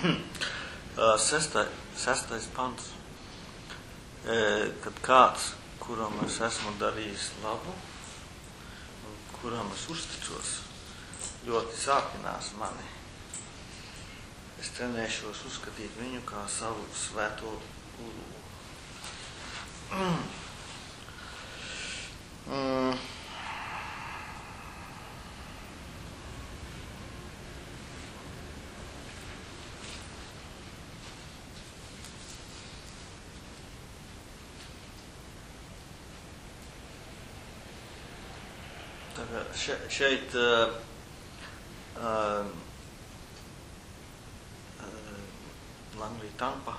Sestais pants. Kad kāds, kuram es esmu darījis labu, un kuram es uzticos, ļoti sāpinās mani, es cenēšos uzskatīt viņu kā savu svēto ulu. Šeit Langley Tampa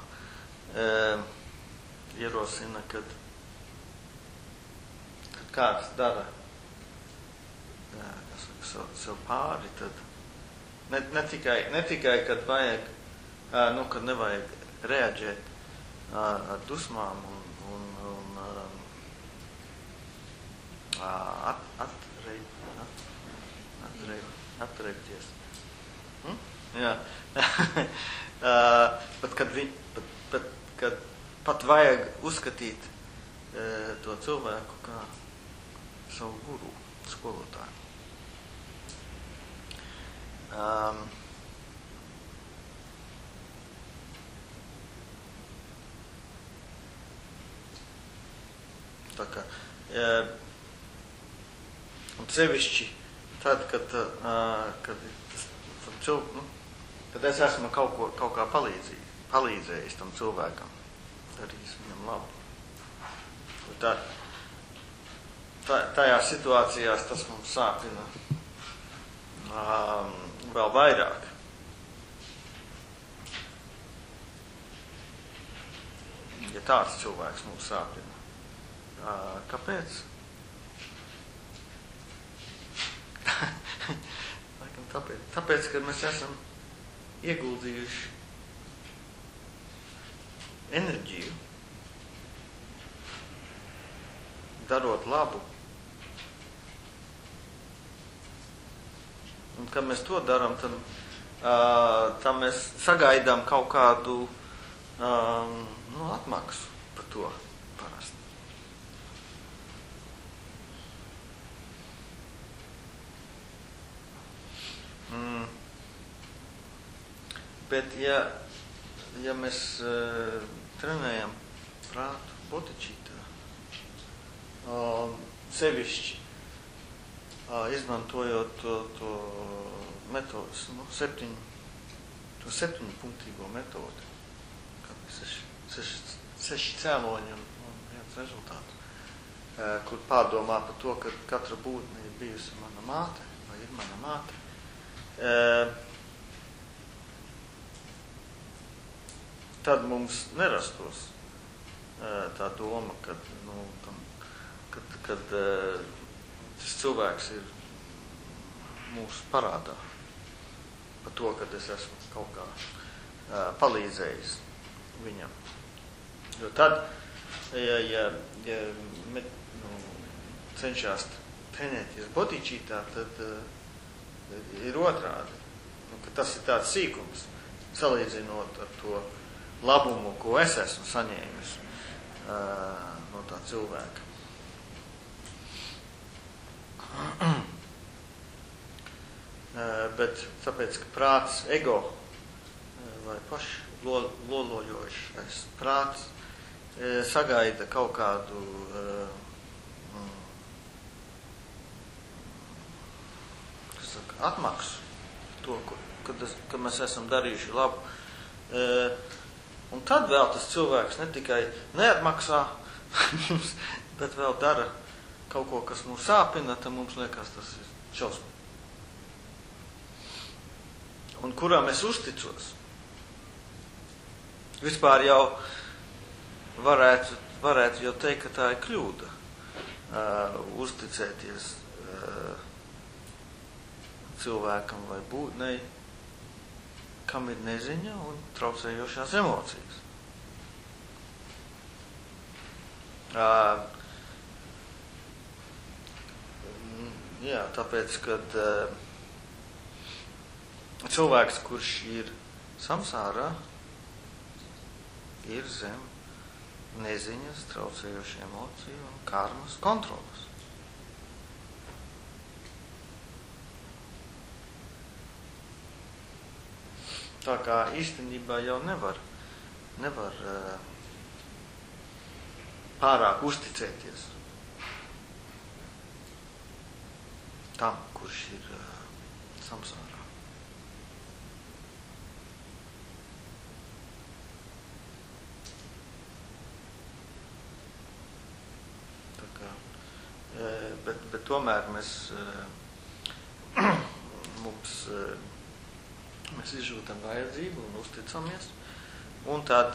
ierosina, kad kāds dara sev pāri, tad ne tikai kad vajag, kad nevajag reaģēt ar dusmām un atreikties. Jā. Kad pat vajag uzskatīt to cilvēku kā savu guru, skolotāju. Tā kā un sevišķi tad, kad es esmu kaut kā palīdzējis tam cilvēkam, darījis viņam labu. Tajās situācijās tas mums sāpina vēl vairāk. Ja tāds cilvēks mums sāpina. Kāpēc? Tāpēc, ka mēs esam ieguldījuši enerģiju, darot labu. Un, kad mēs to darām, tad mēs sagaidām kaut kādu atmaksu par to parasti. Bet, ja mēs trenējam prātu botičītā, sevišķi izmantojot to metodus, to 7-punktīgo metodi, kā 6 cēloņi un viens rezultātu, kur pārdomā par to, ka katra būtne ir bijusi mana māte vai ir mana māte. Tad mums nerastos tā doma, kad tas cilvēks ir mūsu parādā par to, kad es esmu kaut kā palīdzējis viņam. Jo tad, ja cenšās trenēties botičītā, tad ir otrādi. Ka tas ir tāds sīkums, salīdzinot ar to labumu, ko es esmu saņēmis no tā cilvēka. Bet tāpēc, ka prāts, ego vai pašlolojošais prāts sagaida kaut kādu atmaksu to, kad mēs esam darījuši labu. Un tad vēl tas cilvēks ne tikai neatmaksā mums, bet vēl dara kaut ko, kas mūs sāpina, tad mums liekas, tas ir šausmīgi. Un kuram es uzticos. Vispār jau varētu jau teikt, ka tā ir kļūda. Uzticēties cilvēkam vai būtnei, kam ir neziņa un traucējošās emocijas. Jā, tāpēc, kad cilvēks, kurš ir samsārā ir zem neziņas, traucējošu emociju un karmas kontrolas. Tā kā īstenībā jau nevar pārāk uzticēties tam, kurš ir samsārā. Tā kā, bet tomēr mēs izjūtam vajadzību un uzticamies, un tad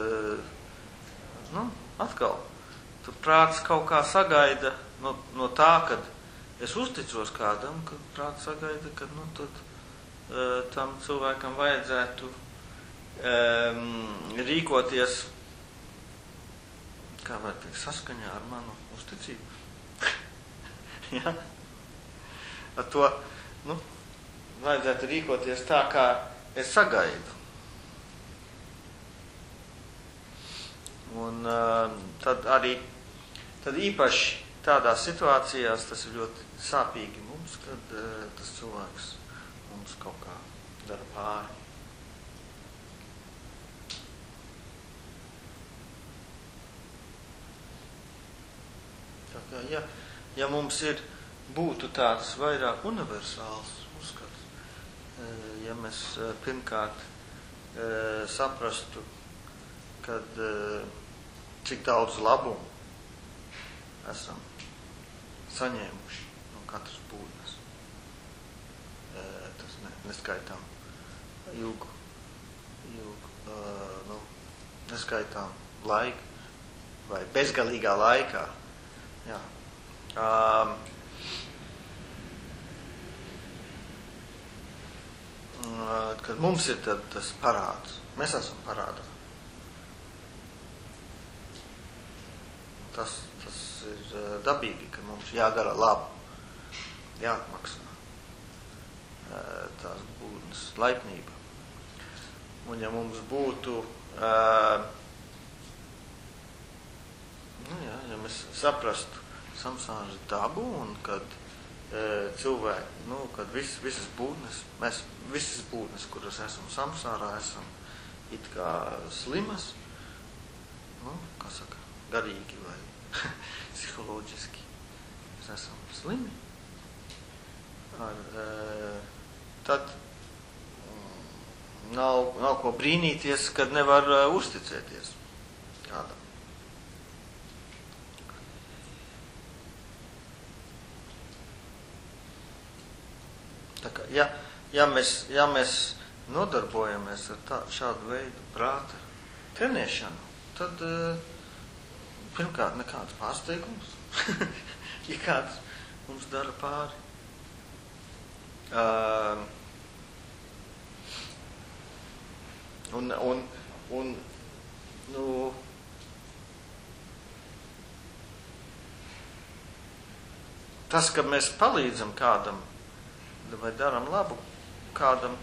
atkal tur prāts kaut kā sagaida no tā, kad es uzticos kādam, kad prāts sagaida, kad tad tam cilvēkam vajadzētu rīkoties, kā var teikt, saskaņā ar manu uzticību. Ja? Ar to, vajadzētu rīkoties tā, kā es sagaidu. Un tad īpaši tādās situācijās tas ir ļoti sāpīgi mums, kad tas cilvēks mums kaut kā dara pāri. Tā kā, ja mums būtu tāds vairāk universāls uzskats, ja mēs pirmkārt saprastu, kad cik daudz labumu esam saņēmuši no katras būtnes. Tas neskaitām ilgu, neskaitām laiku vai bezgalīgā laikā. Jā. Kad mums ir tad tas parāds, mēs esam parādā. Tas ir dabīgi, ka mums jādara labu, jāatmaksā tās būtnes laipnība. Un ja mums būtu, ja mēs saprastu samsāras dabu un kad cilvēki, kad visas būtnes, kuras esam samsārā, esam it kā slimas, kā saka, garīgi vai psiholoģiski. Mēs esam slimi. Tad nav ko brīnīties, kad nevar uzticēties kādam. Tā kā, ja mēs nodarbojamies ar šādu veidu prāta trenēšanu, tad pirmkārt nekāds pārsteigums, ja kāds mums dara pāri. Tas, ka mēs palīdzam kādam vai daram labu kādam,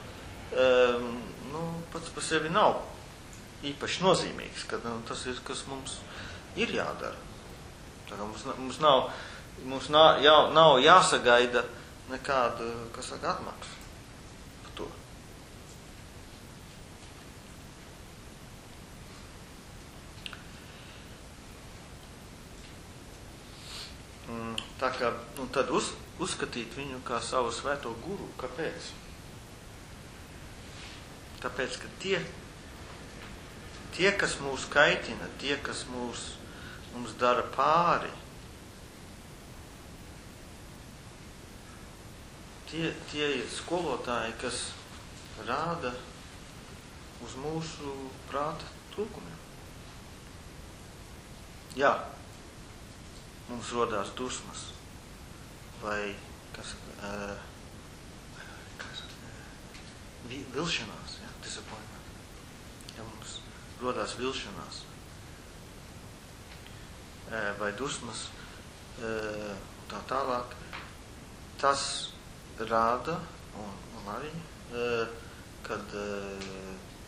pats par sevi nav īpaši nozīmīgs, ka tas ir, kas mums ir jādara. Tā kā mums nav jāsagaida nekāda, kas saka, atmaksa par to. Tā kā, tad uzskatīt viņu kā savu svēto guru. Kāpēc? Tāpēc, ka tie, kas mūs kaitina, tie, kas mums dara pāri, tie ir skolotāji, kas rāda uz mūsu prāta trūkumiem. Jā, mums rodās dusmas vai vilšanās, disappointment. Ja mums rodās vilšanās vai dusmas tā tālāk, tas rāda un arī, kad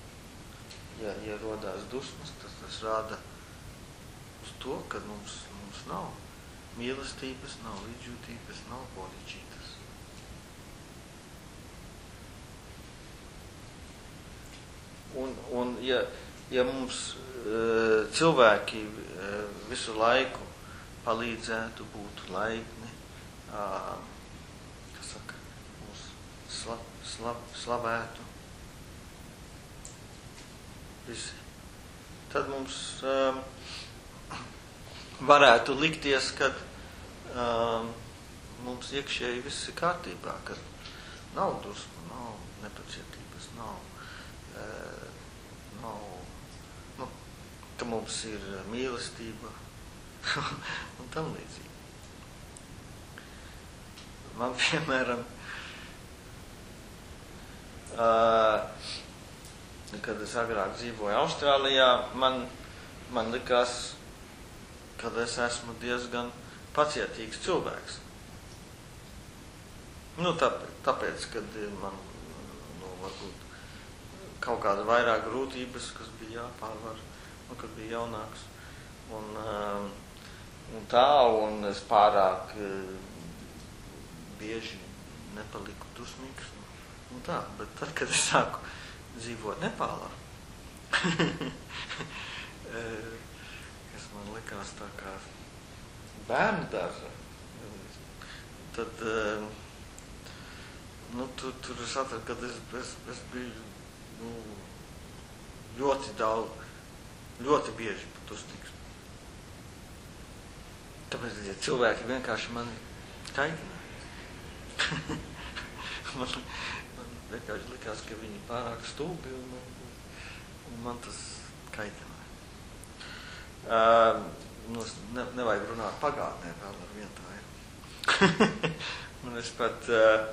ja rodās dusmas, tas rāda uz to, ka mums nav mīlestības, nav līdzjūtības, nav bodhicitas. Un ja mums cilvēki visu laiku palīdzētu, būtu laipni, kas saka, mūs slavētu visi, tad mums varētu likties, ka mums iekšēji viss ir kārtībā, ka nav dusmu, nav nepacietības, nav ka mums ir mīlestība un tam līdzīgi. Man, piemēram, kad es agrāk dzīvoju Austrālijā, man likās, kad es esmu diezgan pacietīgs cilvēks. Tāpēc, kad man, varbūt kaut kāda vairāk grūtības, kas bija jāpārvar, kad bija jaunāks. Un es pārāk bieži nepaliku dusmīgs. Un tā, bet tad, kad es sāku dzīvot Nepālā, kas man likās tā kā bērnu dārza, tad tur es atradu, kad es biju ļoti bieži dusmīgs. Tāpēc, ja cilvēki vienkārši mani kaitināja. man vienkārši likās, ka viņi pārāk stulbi un man tas kaitināja. Nevajag runāt pagātnē vēl ar vienu tā. Un es pat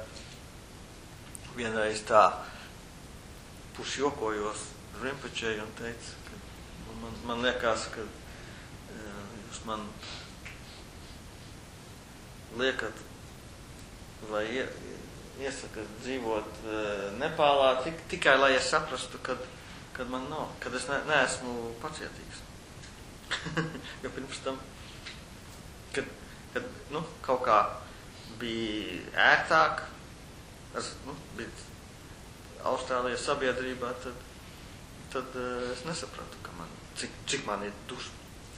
vienreiz tā pusjokojos Rinpočei un teicu, ka man liekas, ka jūs man liekat vai iesakat dzīvot Nepālā tikai, lai es saprastu, kad man nav, kad es neesmu pacietīgs. Jo pirms tam, kad kaut kā bija ērtāk, bija Austrālijas sabiedrībā, tad es nesapratu, ka cik man ir dusma.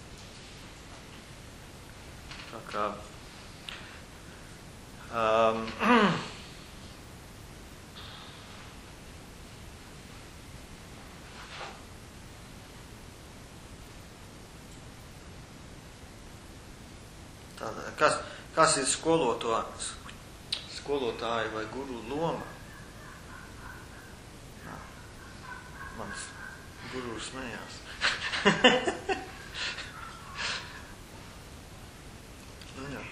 Tā kā kas ir skolotāja vai guru loma? Mans guru smējās. Jā.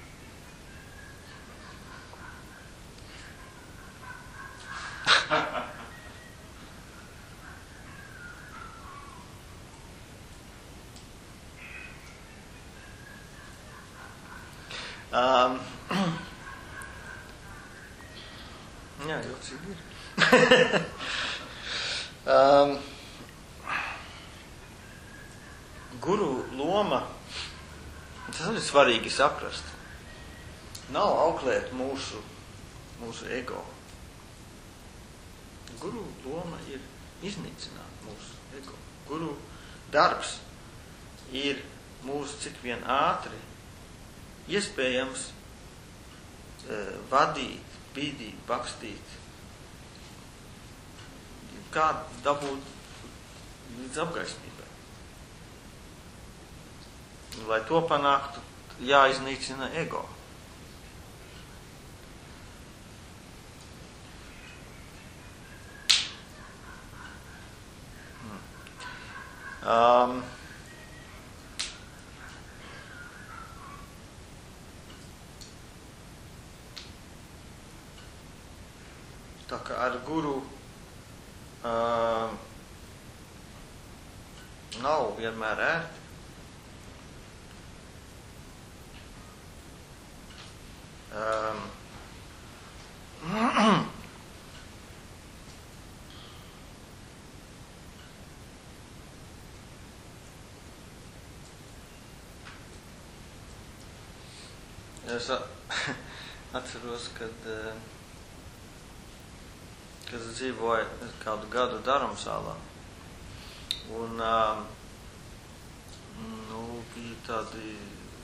Jā, jocīgi ir. Guru loma, tas ir svarīgi saprast. Nav auklēt mūsu ego. Guru loma ir iznīcināt mūsu ego. Guru darbs ir mūs cik vien ātri iespējams vadīt, bīdīt, bakstīt, kā dabūt līdz apgaismībai. Lai to panāktu, jāiznīcina ego. Tā kā ar guru nav vienmēr ērti. Es atceros, kad es dzīvoju kādu gadu Dharamsālā. Un bija tādi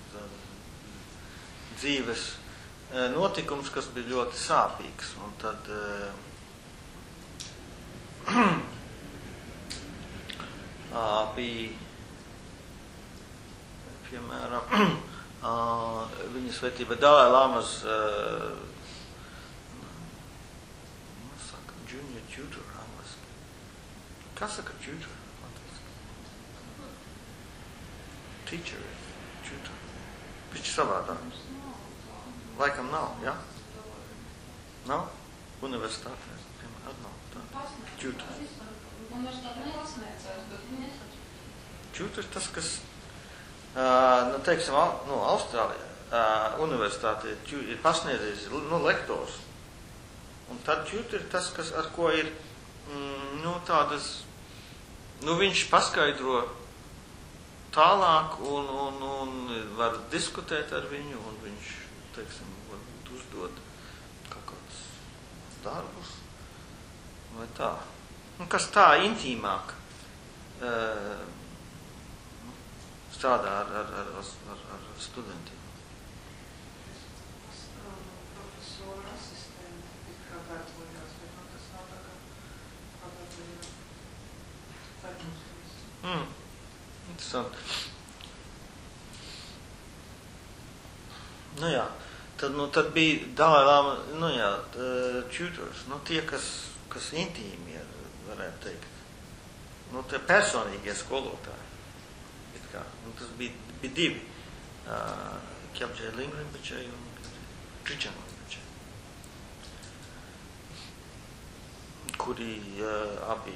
dzīves notikums, kas bija ļoti sāpīgs. Un tad bija, piemēram, viņa svētība Dalai Lamas junior tutor angliski. Kā saka tutor? Teacher, tutor. Viņš savādāk. Laikam nav, ja? Nav? Universitātē, piemēram, nav tā. Tutor. Universitātē pasniedzējs, bet viņi nesaču. Tutor tas, kas, teiksim, Austrālijā universitātē ir pasniedzējs, lektors. Un tad tutor ir tas, kas, ar ko ir, tādas, viņš paskaidro tālāk un var diskutēt ar viņu, un viņš, teiksim, varbūt uzdod kaut kādus darbus, vai tā. Kas tā intīmāk strādā ar studentiem. Profesora asistenti kā darbojās, bet tas nav tā kā darbojās. Interesanti. Jā, tad bija Dalai Lama, tutors, tie, kas intīmi ir, varētu teikt. Tie personīgie skolotāji. Tas bija divi. Kyabjai Lingrinpoche un Trichan Rinpoche. Kuri abi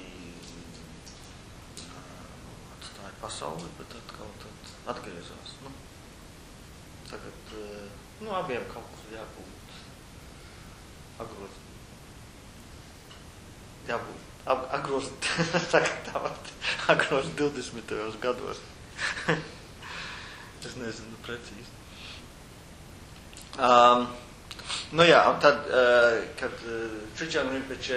atstāja pasauli, bet atkal tad atgriezās. Tagad, abiem kaut kur jābūt agrozt 20. gados. Es nezinu precīzi. Un tad, kad Trichan Rinpoche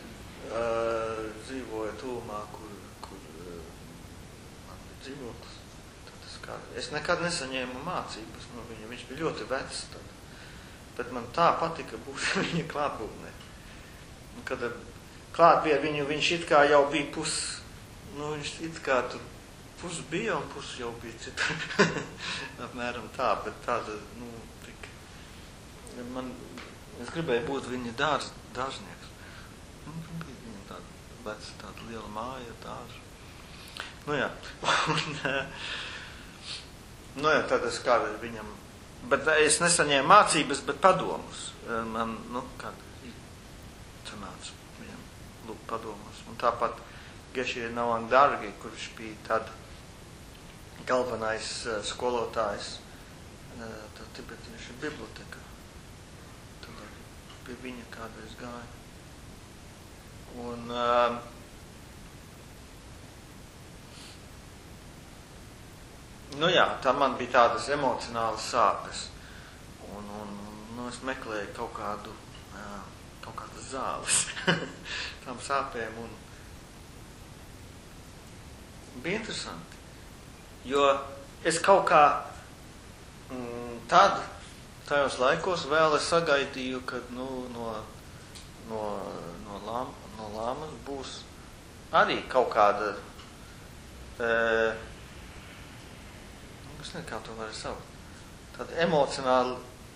dzīvoja tuvumā, kur man bija dzīvoklis, es nekad nesaņēmu mācības no viņa. Viņš bija ļoti vecs tad. Bet man tā patika būt viņa klātbūtnē. Un kad klāt pie viņu, viņš it kā jau bija viņš it kā tur pus bija un pus jau bija citur. Apmēram tā, bet tāda, tik. Es gribēju būt viņa dārznieks. Viņam tāda liela māja, dārza. Tad es kādu viņam, bet es nesaņēmu mācības, bet padomus. Man, kāda sanāca viņam lūk padomus. Un tāpat Geshe Nawang Dargi, kurš bija tad galvenais skolotājs tibetiešu bibliotekā. Tad pie viņa kādreiz gāja. Un tā man bija tādas emocionālas sāpes. Un es meklēju kaut kādas zāles tām sāpēm. Un bija interesanti. Jo es kaut kā tajos laikos vēl es sagaidīju, kad no lāmas būs arī kaut kāda es nezinu, kā to var saukt, tāda emocionāla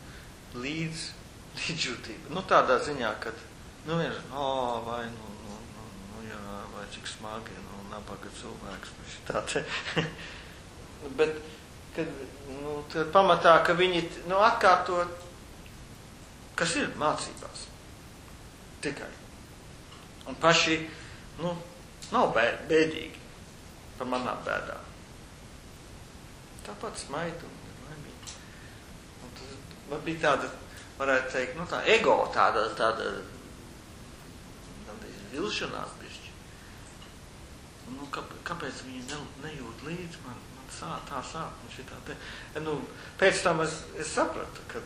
līdzjūtība. Tādā ziņā, kad viens, vai vai cik smagi, nabaga cilvēks, tā te. Bet, kad pamatā, ka viņi, atkārto, kas ir mācībās. Tikai. Un paši, nav bēdīgi par manām bēdām. Tāpat smaidu un laimīgi. Un tas bija tāda, varētu teikt, tā ego, tāda vilšanās bišķi. kāpēc viņi nejūt līdzi, man tā sāp, un šitā te. Pēc tam es sapratu, ka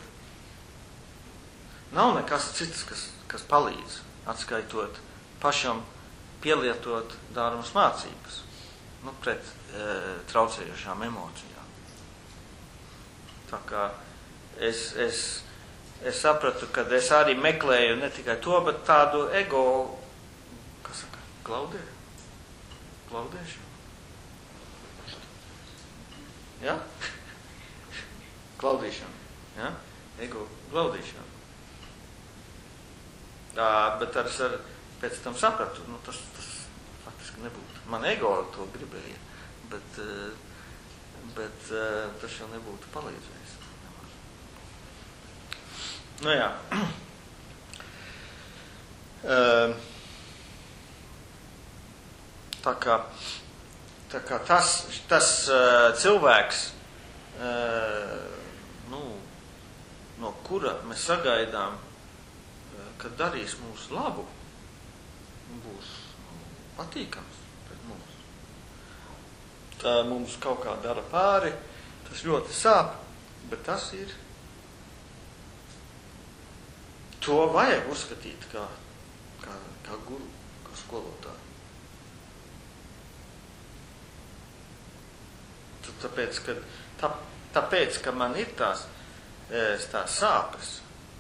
nav nekas cits, kas palīdz, atskaitot pašam pielietot dārmas mācības, pret traucējošām emocijām. Tā kā es sapratu, ka es arī meklēju ne tikai to, bet tādu ego, kas saka, glaudēšanu. Ja? Glaudīšanu. Ja? Ego glaudīšanu. Bet es pēc tam sapratu, tas faktiski nebūtu. Man ego to gribēja, bet tas jau nebūtu palīdzējis. Jā. Tā kā tas cilvēks, no kura mēs sagaidām, kad darīs mums labu, būs patīkams pret mums. Tā mums kaut kā dara pāri, tas ļoti sāp, bet tas ir. To vajag uzskatīt kā guru, kā skolotāju. Tāpēc, ka man ir tās sāpes,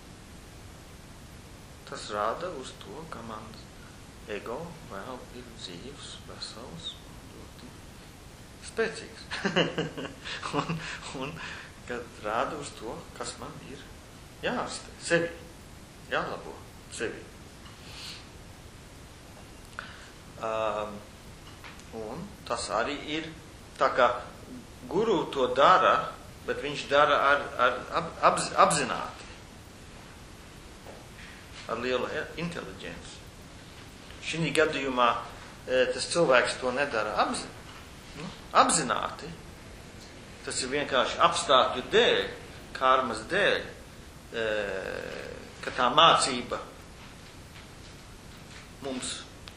tas rāda uz to, ka man ego vēl ir dzīvs, vesels un ļoti spēcīgs. un kad rāda uz to, kas man ir jārastē sevi. Jālabo sevi. Un tas arī ir, tā kā guru to dara, bet viņš dara ar apzināti, ar lielu inteliģenci. Šī gadījumā tas cilvēks to nedara apzināti. Tas ir vienkārši apstākļu dēļ, karmas dēļ, ka tā mācība mums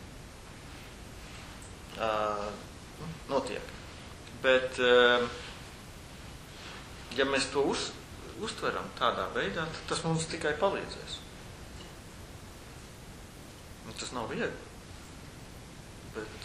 notiek. Bet, ja mēs to uztveram tādā veidā, tad tas mums tikai palīdzēs. Un tas nav viegli. Bet,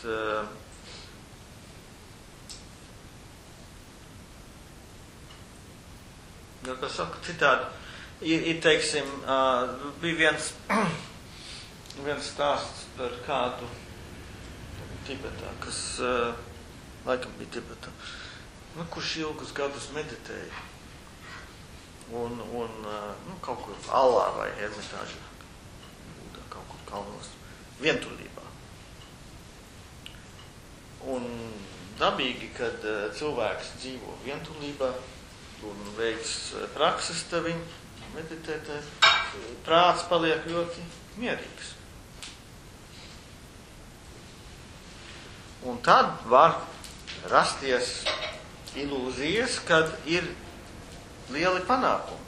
kā saka, citādi, ir teiksim, bija viens stāsts par kādu Tibetā, kas laikam bija Tibetā, kurš ilgus gadus meditēja un kaut kur Allā vai Ermitāžā, kaut kur kalnos, vientulībā. Un dabīgi, kad cilvēks dzīvo vientulībā un veids prakses, tad viņi meditēt, prāts paliek ļoti mierīgs. Un tad var rasties ilūzijas, kad ir lieli panākumi.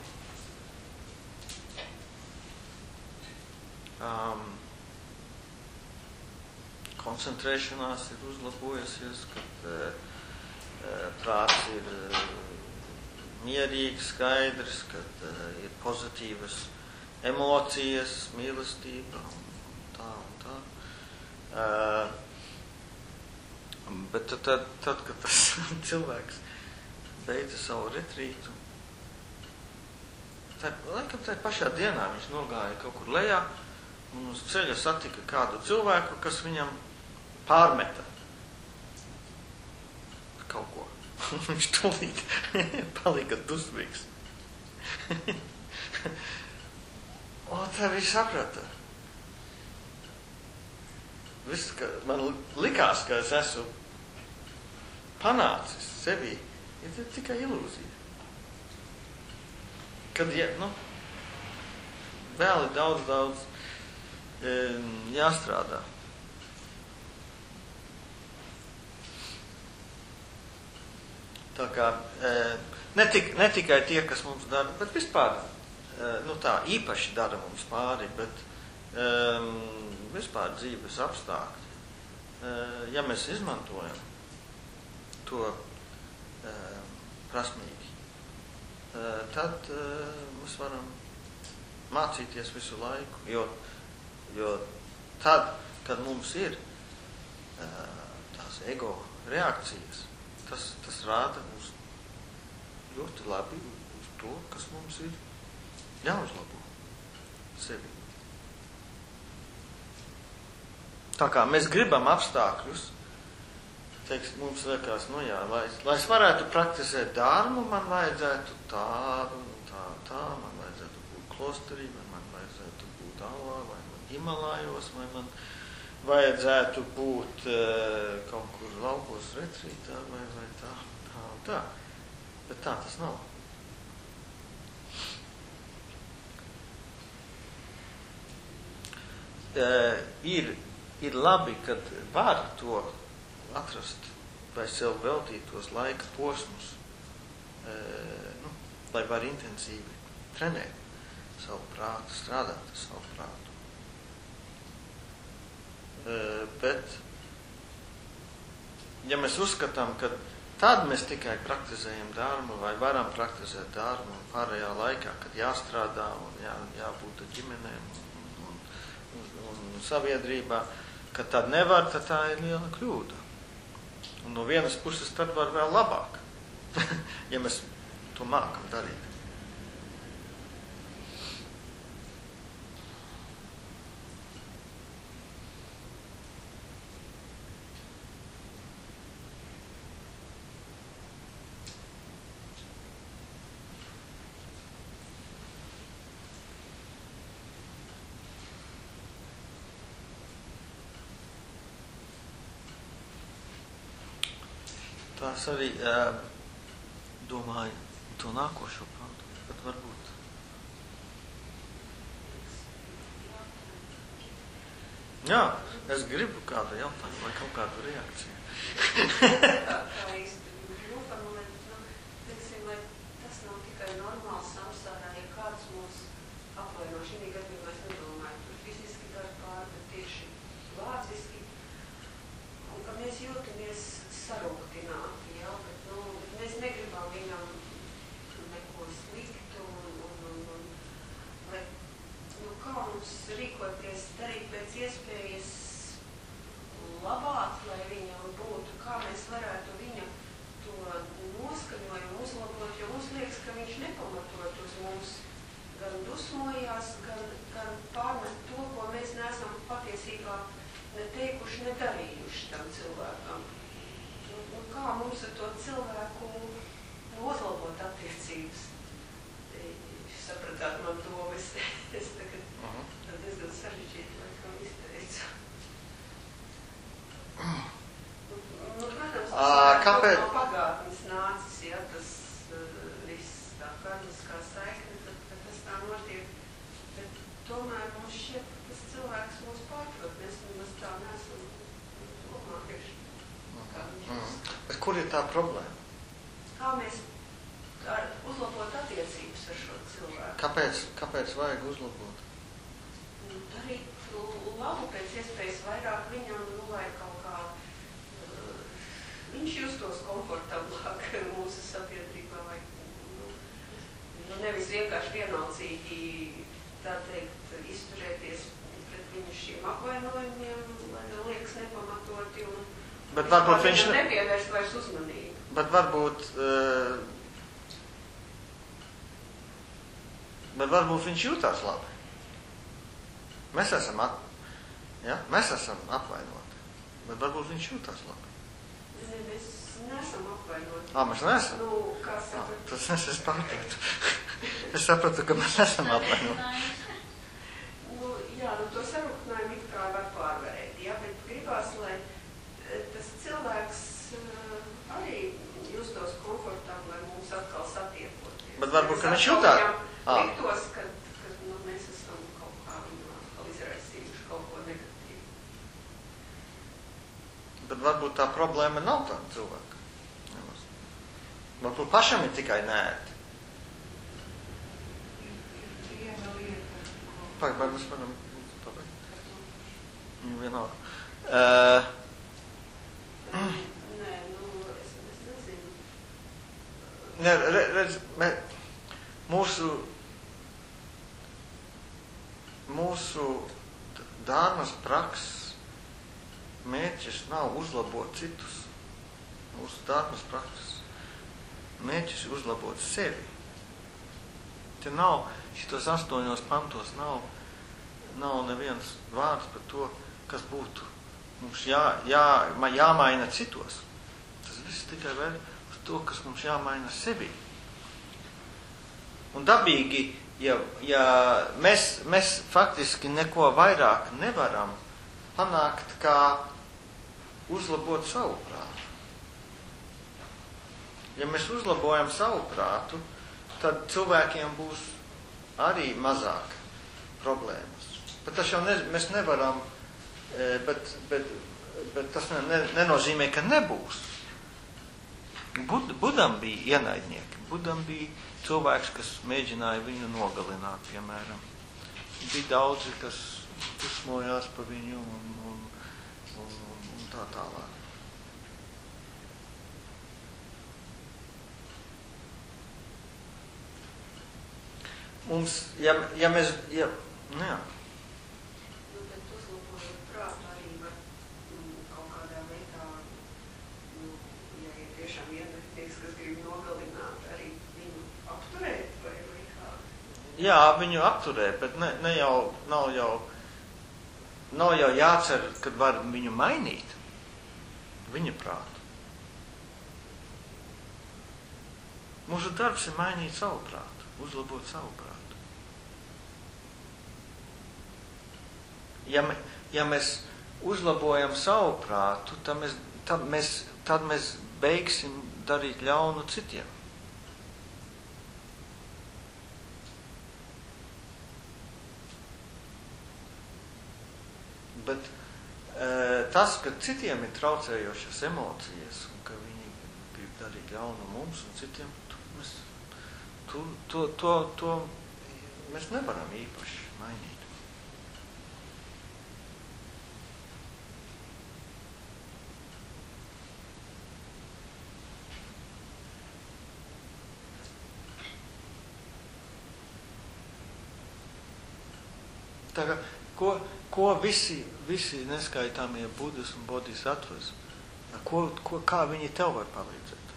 Koncentrēšanās ir uzlabojusies, kad prāts ir mierīgs, skaidrs, kad ir pozitīvas emocijas, mīlestība un tā. Bet tad, kad tas cilvēks beidza savu retrītu, laikam tā pašā dienā viņš nogāja kaut kur lejā un uz ceļa satika kādu cilvēku, kas viņam pārmeta kaut ko. Viņš tūlīt palika dusmīgs. Un tā viņš saprata. Viss, man likās, ka es esmu panācis sevi, ir tikai ilūzija. Kad, vēl ir daudz jāstrādā. Tā kā ne tikai tie, kas mums dara, bet vispār tā īpaši dara mums pāri, bet vispār dzīves apstākļi ja mēs izmantojam to prasmīgi, tad mēs varam mācīties visu laiku, jo tad, kad mums ir tās ego reakcijas, tas rāda uz ļoti labi uz to, kas mums ir jāuzlabo sevi. Tā kā mēs gribam apstākļus, teiks, mums liekas, lai es varētu praktizēt dārmu, man vajadzētu tādu un tā, man vajadzētu būt klosterī, vai man vajadzētu būt Alvā, vai man Himalājos, vai man vajadzētu būt kaut kur laukos retrītā, vai tā un tā. Bet tā tas nav. Ir labi, kad var to atrast, vai sev veltīt tos laika posmus, lai var intensīvi trenēt savu prātu, strādāt ar savu prātu. Bet, ja mēs uzskatām, ka tad mēs tikai praktizējam dārmu vai varam praktizēt dārmu pārējā laikā, kad jāstrādā un jābūt ar ģimenēm un sabiedrībā, ka tad nevar, tad tā ir liela kļūda. Un no vienas puses tad var vēl labāk, ja mēs to mākam darīt. Tās arī domāju to nākošo pantu, bet varbūt. Jā, es gribu kādu jautājumu vai kaut kādu reakciju. Tā īsti noformulēt, teiksim, lai tas nav tikai normāls samsārā, ja kāds mūs apvaino, šī gadījumā es nedomāju, tur fiziski dar pār, bet tieši vārdiski, un ka mēs jūtamies sarūktināti, jā, bet, mēs negribam viņam neko sliktu un lai, kā mums rīkoties, darīt pēc iespējas labāk, lai viņam būtu, kā mēs varētu viņa to noskaņojumu uzlabot, jo mums liekas, ka viņš nepamatot uz mums gan dusmojās, gan pārmet to, ko mēs neesam patiesībā neteikuši, nedarījuši tam cilvēkam. Kā mums ar to cilvēku uzlabot attiecības? Sapratāt man domu, es tagad diezgan sarežģīti laikam izteicu. Protams, tas no pagātnes nācis, ja tas viss tā karmiskā saikne, tad tas tā notiek. Bet tomēr mums šķiet, ka tas cilvēks mūs pārprot, mēs tā neesam domājuši. Bet kur ir tā problēma? Kā mēs uzlabot attiecības ar šo cilvēku? Kāpēc vajag uzlabot? Darīt labu pēc iespējas vairāk viņam, lai kaut kā viņš justos komfortablāk mūsu sabiedrībā, vai nevis vienkārši vienaldzīgi, tā teikt, izturēties pret viņu šiem apvainojumiem, lai liekas nepamatoti un bet varbūt viņš nepievērst vairs uzmanību. Bet varbūt viņš jūtās labi. Mēs esam apvainoti. Bet varbūt viņš jūtās labi. Mēs neesam apvainoti. Mēs neesam? Kā sapratu? Tas es sapratu. Es sapratu, ka mēs esam apvainoti. Jā, to sarūktinājumu it kā var pārvarēt, jā, bet gribās, lai tas cilvēks arī justos komfortabli, lai mums atkal satiekoties. Bet varbūt, ka viņš jūtās? Liktos, ka mēs esam kaut kā viņu atkal izraisījuši kaut ko negatīvu. Bet varbūt tā problēma nav tāda cilvēka. Varbūt pašam ir tikai nēti. Viena lieta. Pagaid, mēs varam pabeigt. Vienalga. Ne, redz, mūsu dārmas prakses mērķis nav uzlabot citus. Mūsu dārmas prakses mērķis ir uzlabot sevi. Te nav, šitos 8 pantos nav neviens vārds par to, kas būtu mums jāmaina citos. Tas viss tikai vēl uz to, kas mums jāmaina sevi. Un dabīgi, ja mēs faktiski neko vairāk nevaram panākt, kā uzlabot savu prātu. Ja mēs uzlabojam savu prātu, tad cilvēkiem būs arī mazāk problēmas. Bet tas jau mēs nevaram, bet tas nenozīmē, ka nebūs. Budam bija ienaidnieki. Budam bija cilvēks, kas mēģināja viņu nogalināt, piemēram. Bija daudzi, kas uzsmojās pa viņu un tā tālāk. Mums, ja mēs, jā. Nu, bet uzlabojot prātu arī var kaut kādā veidā, ja ir tiešām ienaidnieks, kas grib nogalināt, arī viņu apturēt vai kā? Jā, viņu apturēt, bet nav jau jācer, kad var viņu mainīt, viņa prātu. Mūsu darbs ir mainīt savu prātu, uzlabot savu prātu. Ja mēs uzlabojam savu prātu, tad mēs beigsim darīt ļaunu citiem. Bet tas, ka citiem ir traucējošas emocijas un ka viņi grib darīt ļaunu mums un citiem, to mēs nevaram īpaši mainīt. Tagad, ko visi neskaitāmie budas un bodhisattvas, kā viņi tev var palīdzēt?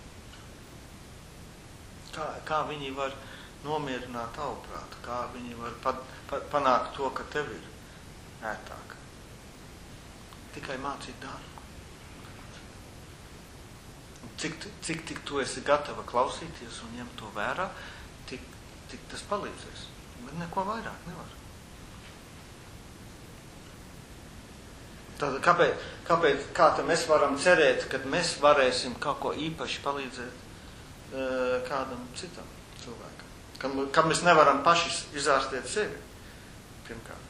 Kā viņi var nomierināt tavu prātu? Kā viņi var panākt to, ka tev ir ērtāk? Tikai mācīt darbu. Cik tu esi gatava klausīties un ņemt to vērā, tik tas palīdzēs. Bet neko vairāk nevar. Tad kā mēs varam cerēt, kad mēs varēsim kaut ko īpaši palīdzēt kādam citam cilvēkam? Kad mēs nevaram paši izārstēt sevi, pirmkārt.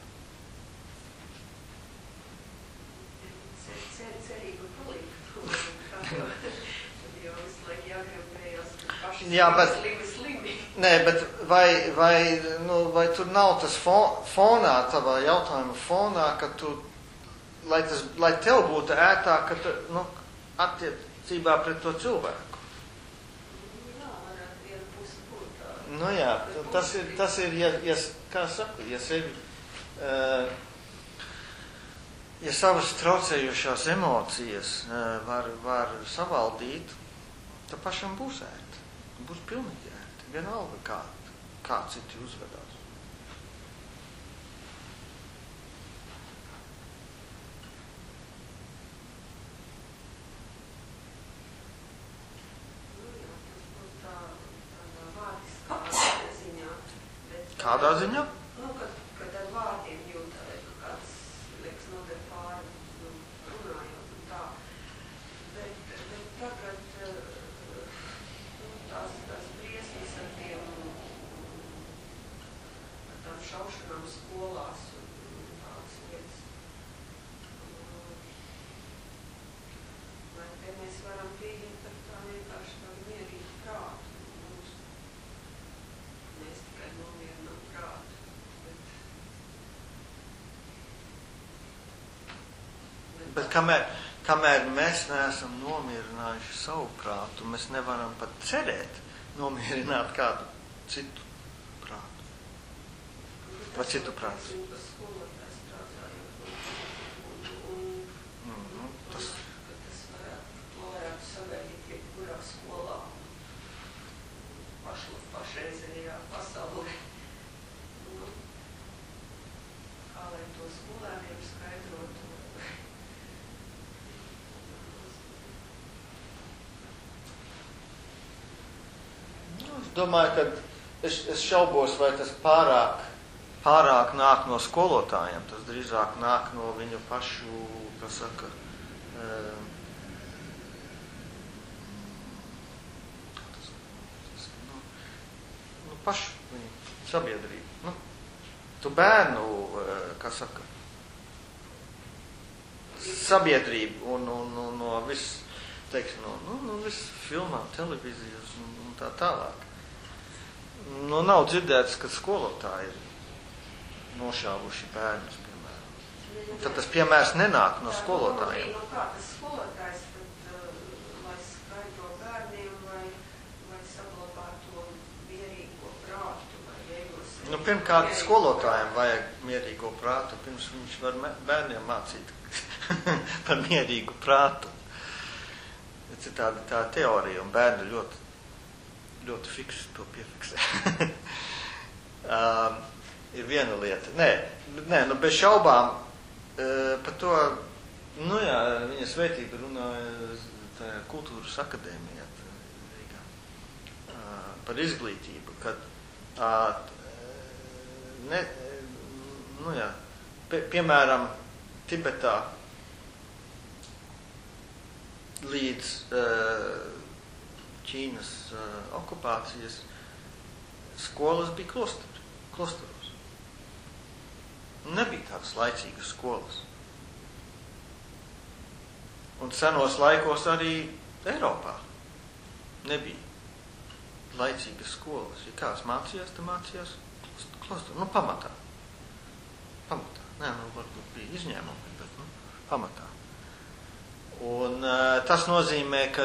Cerību palīgt. Jo visu laiku jāgribējās, ka paši slimi. Nē, bet vai tur nav tas fonā, tavā jautājuma fonā, ka tu lai tev būtu ērtāk, attiecībā pret to cilvēku. Jā, varētu viena puse būt tā. Nu jā, tas ir, kā saka, ja sevi, ja savas traucējošās emocijas var savaldīt, tad pašam būs ērti. Būs pilnīgi ērti. Vienalga, kā citi uzvedās. Kādā ziņā? Kad ar vārdiem jūtā, ka kāds liekas noder pāri, runājot un tā. Bet tagad tās briesmas ar tām šaušanām skolās un tādas lietas. Vai te mēs varam pieņemt ar tā vienkārši tādu mierīgu prātu? Mēs tikai nomierinām prātu. Bet kamēr mēs neesam nomierinājuši savu prātu, mēs nevaram pat cerēt, nomierināt kādu citu prātu. Vai citu prātu. Tas varētu sagaidīt jebkurā skolā pašreizējā pasaulē. Kā lai to skolēniem skaidrotu? Es domāju, ka es šaubos, vai tas pārāk nāk no skolotājiem. Tas drīzāk nāk no viņu pašu, kas saka, pašu viņu sabiedrību. Tu bērnu, kā saka, sabiedrību un no viss, teiksim, no viss filmām, televīzijas un tā tālāk. Nav dzirdēts, ka skolotāji ir nošāvuši bērnus, piemēram. Tad tas piemērs nenāk no skolotājiem. Kā tas skolotājs, tad, lai skaidro bērniem vai saglabā to mierīgo prātu vai jēgos? Pirmkārt, skolotājiem vajag mierīgo prātu, pirms viņš var bērniem mācīt par mierīgu prātu. Tas ir tā teorija, un bērni ļoti, ļoti fiksi to piefiksē. Ir viena lieta. Nē, bez šaubām par to, viņa svētība runāja tajā kultūras akadēmijā Rīgā par izglītību, kad piemēram, Tibetā līdz Ķīnas okupācijas skolas bija klosteros. Nebija tādas laicīgas skolas. Un senos laikos arī Eiropā nebija laicīgas skolas. Ja kāds mācījās, tad mācījās klosteros. Pamatā. Varbūt bija izņēmumi, bet pamatā. Un tas nozīmē, ka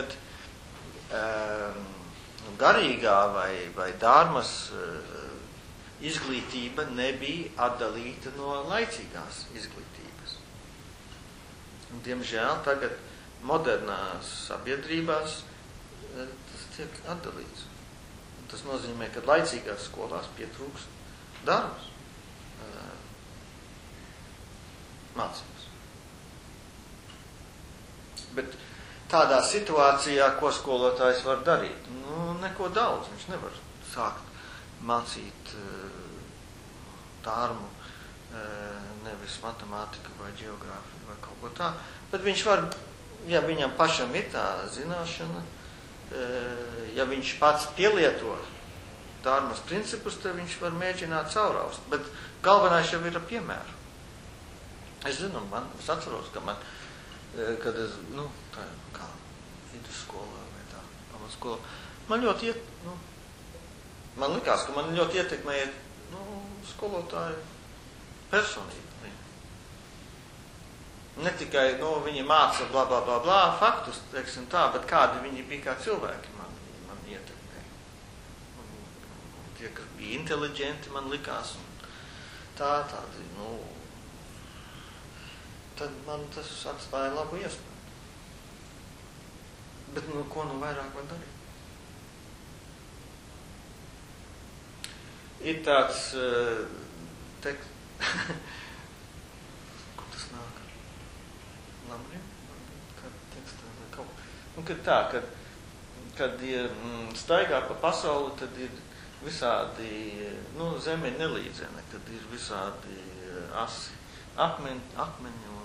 garīgā vai dārmas izglītība nebija atdalīta no laicīgās izglītības. Un, diemžēl tagad modernās sabiedrībās tas tiek atdalīts. Un tas nozīmē, ka laicīgās skolās pietrūkst dārmas mācības. Bet tādā situācijā, ko skolotājs var darīt? Neko daudz. Viņš nevar sākt mācīt dārmu, nevis matemātiku vai ģeogrāfiju vai kaut ko tā. Bet viņš var, ja viņam pašam ir tā zināšana, ja viņš pats pielieto dārmas principus, tad viņš var mēģināt cauraust. Bet galvenais jau ir ar piemēru. Es zinu, es atceros, ka kad es, tā kā vidusskolā vai tā, pamatskolā, man likās, ka man ļoti ietekmēja, skolotāju personību. Ne tikai, viņi māca bla, bla, bla, bla, faktus, teiksim tā, bet kādi viņi bija kā cilvēki man ietekmēja. Tie, kas bija inteliģenti, man likās, un tādi, tad man tas atstāja labu iespēju. Bet, ko vairāk var darīt? Ir tāds teksts, kur tas nāk? Lamrim? Kāda tekstā vai kaut? Kad tā, kad ir staigā pa pasauli, tad ir visādi, zeme ir nelīdzene, tad ir visādi asi akmeņi un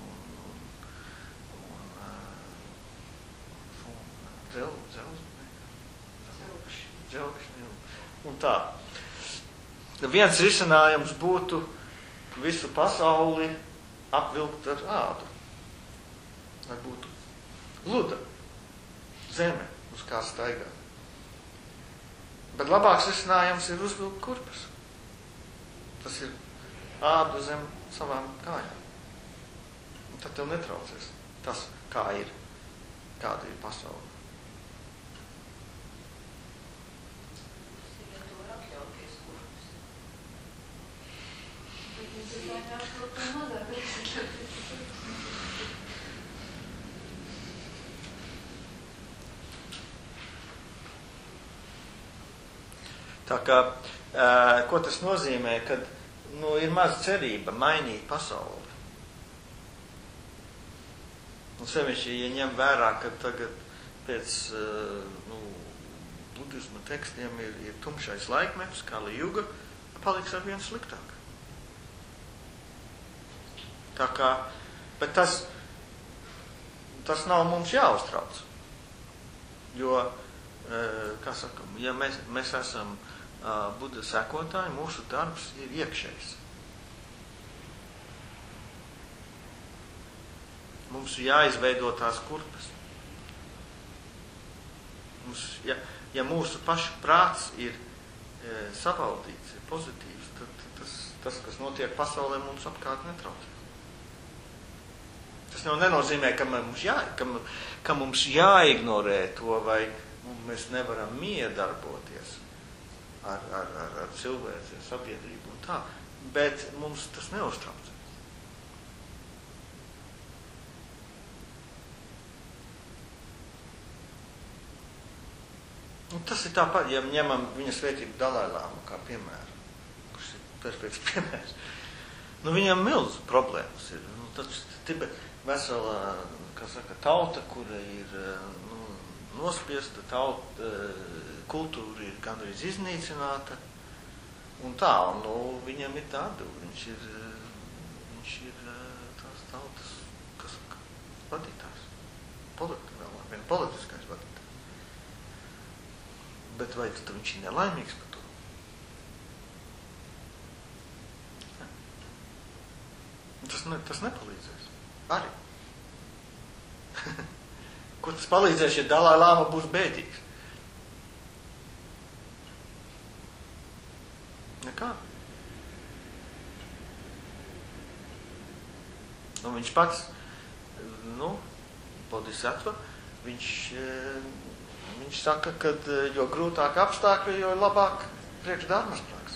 dzelkšņi un tā. Viens risinājums būtu visu pasauli apvilkt ar ādu. Lai būtu gluda zeme, uz kā staigāt. Bet labāks risinājums ir uzvilkt kurpes. Tas ir ādu zem savām kājām. Un tad tev netraucēs tas, kāda ir pasaule. Tā kā, ko tas nozīmē, kad ir maz cerība mainīt pasauli. Un sevišķi, ja ņem vērā, ka tagad pēc budisma tekstiem ir tumšais laikmets, Kali Juga, paliks arvien sliktāk. Tā kā, bet tas nav mums jāuztrauc. Jo, kā sakam, ja mēs esam Buda sekotāji, mūsu darbs ir iekšējs. Mums ir jāizveido tās kurpes. Ja mūsu pašu prāts ir savaldīts, ir pozitīvs, tad tas, kas notiek pasaulē, mums apkārt netraucē. Tas jau nenozīmē, ka mums jāignorē to, vai mēs nevaram miedarboties ar cilvēci, ar sabiedrību un tā, bet mums tas neuztrauc. Un tas ir tāpat, ja ņemam viņa svētību Dalai-Lāmu kā piemēru, kurš ir perfekts piemērs. Viņam milz problēmas ir. Tibet vesela, kā saka, tauta, kura ir nospiesta, kultūra ir gandrīz iznīcināta, un tā, viņam ir tāda, viņš ir tās tautas, kas saka, vadītājs, politiskais vadītājs. Bet vai tad viņš ir nelaimīgs par to? Tas nepalīdzēs. Arī. Ko tas palīdzēs, ja Dalai-Lāma būs bēdīgs? Nekā. Viņš pats, bodhisattva, viņš saka, ka jo grūtāk apstākļi, jo labāk priekš dharmas prakses.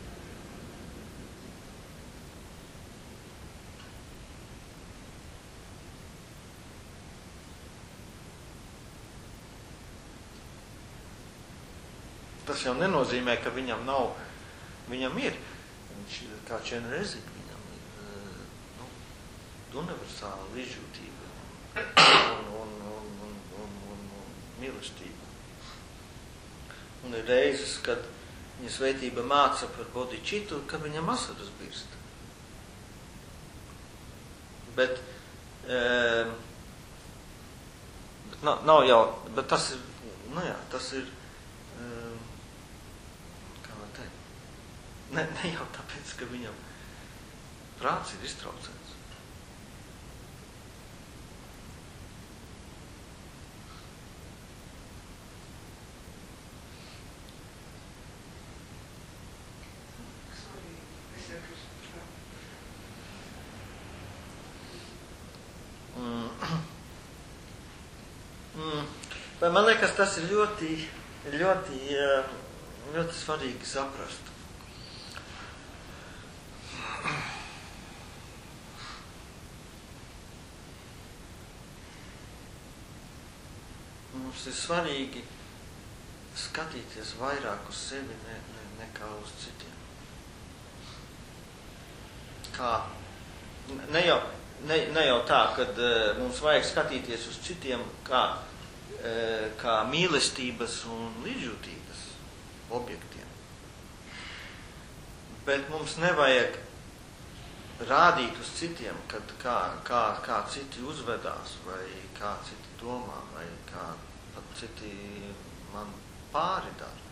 Tas jau nenozīmē, ka viņam ir. Viņš kā Čenrezi, viņam ir universāla līdzjūtība un mīlestība. Un ir reizes, kad viņa svētība māca par bodhicitu, ka viņam asaras birst. Bet nav jau, bet tas ir, kā lai teikt, ne jau tāpēc, ka viņam prāts ir iztraucēts. Man liekas, tas ir ļoti svarīgi saprast. Mums ir svarīgi skatīties vairāk uz sevi nekā uz citiem. Ne jau tā, kad mums vajag skatīties uz citiem kā mīlestības un līdzjūtības objektiem. Bet mums nevajag rādīt uz citiem, kā citi uzvedās, vai kā citi domā, vai kā pat citi man pāri dara.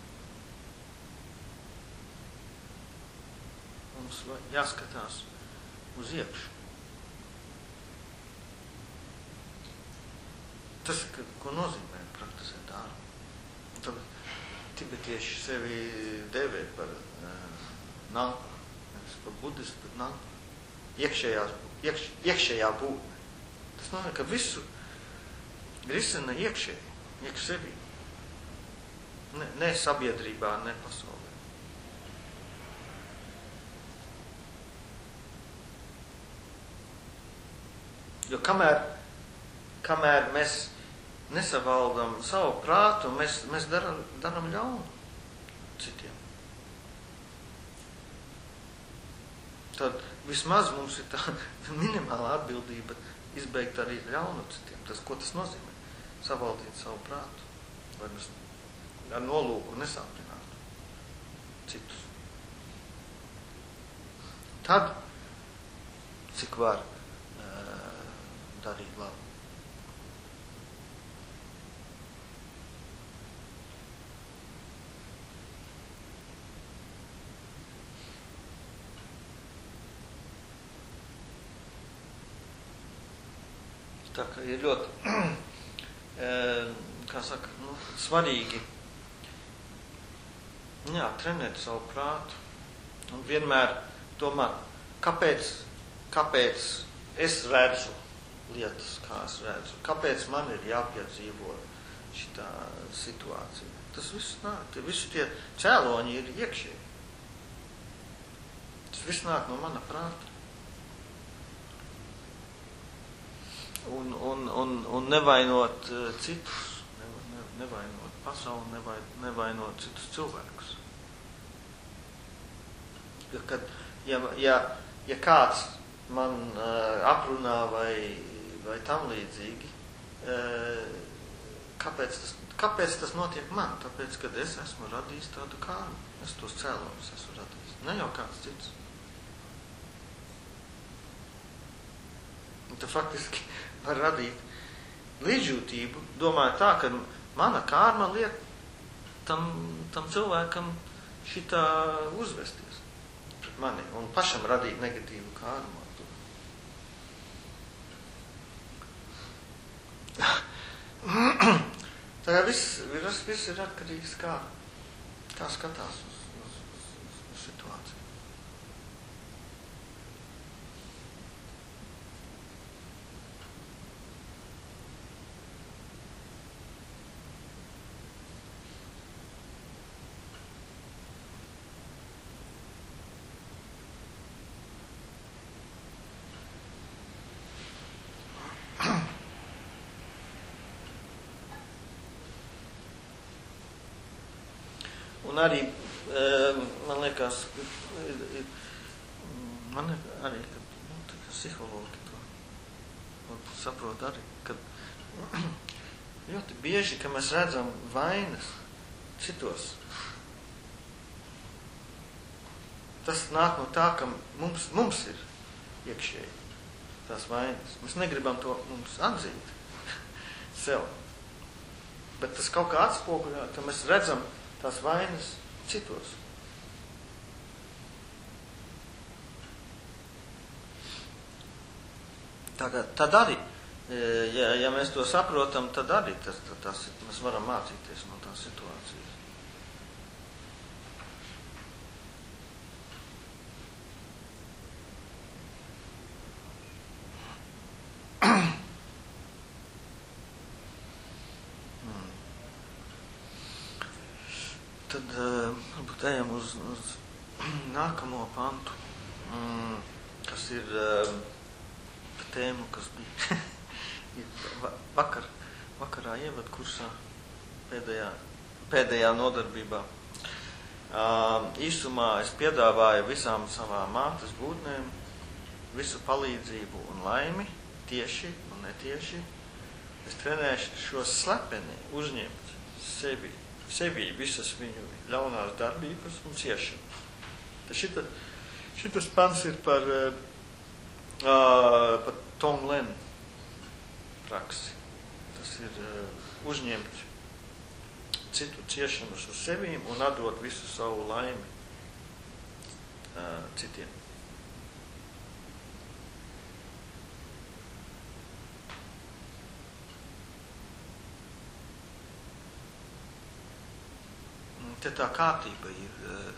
Mums jāskatās uz iekšu. Tas, ko nozīmē praktizēt dārbu. Tad tibetieši sevi devē par nāku, nevis par budistu, bet nāku. Iekšējā būtne. Tas nozīmē, ka visu risina iekšēji, iekš sevi. Ne sabiedrībā, ne pasaulē. Jo kamēr mēs nesavaldam savu prātu, mēs daram ļaunu citiem. Tad vismaz mums ir tā minimāla atbildība izbeigt arī ļaunu citiem. Ko tas nozīmē? Savaldīt savu prātu, lai mēs ar nolūku nesāpinātu citus. Tad, cik var darīt labu. Tā kā ir ļoti, kā saka, svarīgi trenēt savu prātu un vienmēr domāt, kāpēc es redzu lietas, kā es redzu, kāpēc man ir jāpiedzīvo šitā situācija. Tas viss nāk, visi tie cēloņi ir iekšēji. Tas viss nāk no mana prāta. Un nevainot citus, nevainot pasauli, nevainot citus cilvēkus. Ja kāds man aprunā vai tam līdzīgi, kāpēc tas notiek man? Tāpēc, kad es esmu radījis tādu kārmu. Es tos cēloņus esmu radījis. Ne jau kāds cits. Un tad faktiski var radīt līdzjūtību, domāju tā, ka mana kārma liek tam cilvēkam šitā uzvesties pret mani un pašam radīt negatīvu kārmu. Tā kā viss ir atkarīgs, kā skatās uz situāciju. Un arī, man liekas, arī, ka psihologi to saprot arī, ka ļoti bieži, ka mēs redzam vainas citos, tas nāk no tā, ka mums ir iekšēji tās vainas. Mēs negribam to mums atzīt sev. Bet tas kaut kā atspoguļo, ka mēs redzam tās vainas citos. Tad arī, ja mēs to saprotam, tad arī mēs varam mācīties no tās situācijas. Tad varbūt ejam uz nākamo pantu, kas ir tēmu, kas bija vakarā ievadkursā pēdējā nodarbībā. Īsumā es piedāvāju visām savām mātes būtnēm visu palīdzību un laimi, tieši un netieši. Es trenēšu šo slepeni uzņemt sevī visas viņu ļaunās darbības un ciešanas. Šitas pants ir par Tonglen praksi. Tas ir uzņemt citu ciešanas uz sevīm un atdot visu savu laimi citiem. Te tā kārtība ir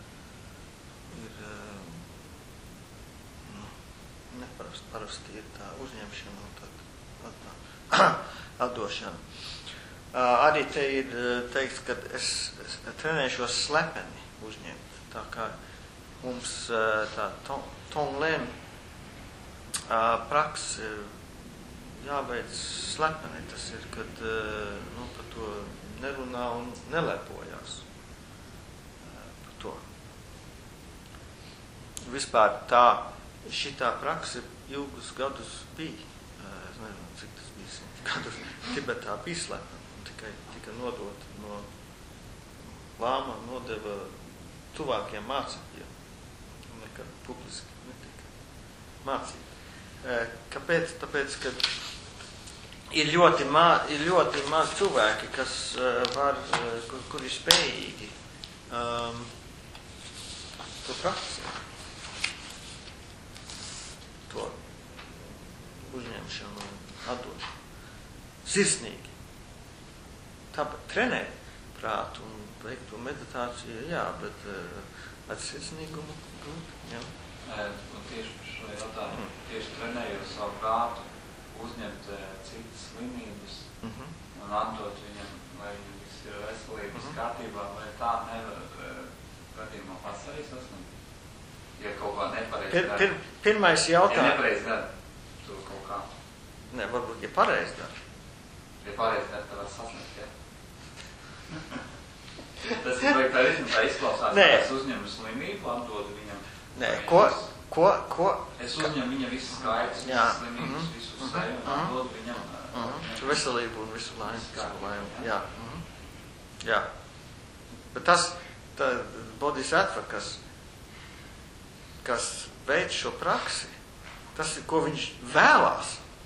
neparasti. Parasti ir tā uzņemšana un tad atdošana. Arī te ir teikts, ka es trenēšos slepeni uzņemt. Tā kā mums tā Tonglen prakse jābeidz slepeni. Tas ir, kad par to nerunā un nelepojās. Par to. Vispār šitā prakse ilgus gadus bija. Es nezinu, cik tas bija 100 gadus. Tibetā bija slepeni. Tika nodota no lāma, nodeva tuvākiem mācekļiem. Nekad publiski netika mācīt. Kāpēc? Tāpēc, ka ir ļoti maz cilvēki, kas kuri ir spējīgi to praktizēt. To uzņemšanu un atdošanu. Sirsnīgi. Tāpēc trenēt prātu un veikt to meditāciju, jā, bet ar sirsnīgumu grūti. Jā. Un tieši par šo jautājumu, tieši trenējot savu prātu, uzņemt citas slimības un atdot viņam, lai viņam viss ir veselības kārtībā, vai tā nevar gadījumā pats arī sasniegt? Ja kaut kā nepareizi dara. Pirmais jautājums. Ja nepareizi dara, tu kaut kā. Ne, varbūt, ja pareizi dara. Ja pareizi dara, tad var sasniegt, jā. Tas ir vai tā izklausās, ka es uzņemu slimību, atdodu viņam. Nē, ko? Es uzņemu viņa visas skaitas, visas slimības, visus sevi un atdodu viņam. Veselību un visu laimi. Jā. Jā. Bet tas bodhisattva, kas veic šo praksi, tas ir, ko viņš vēlās.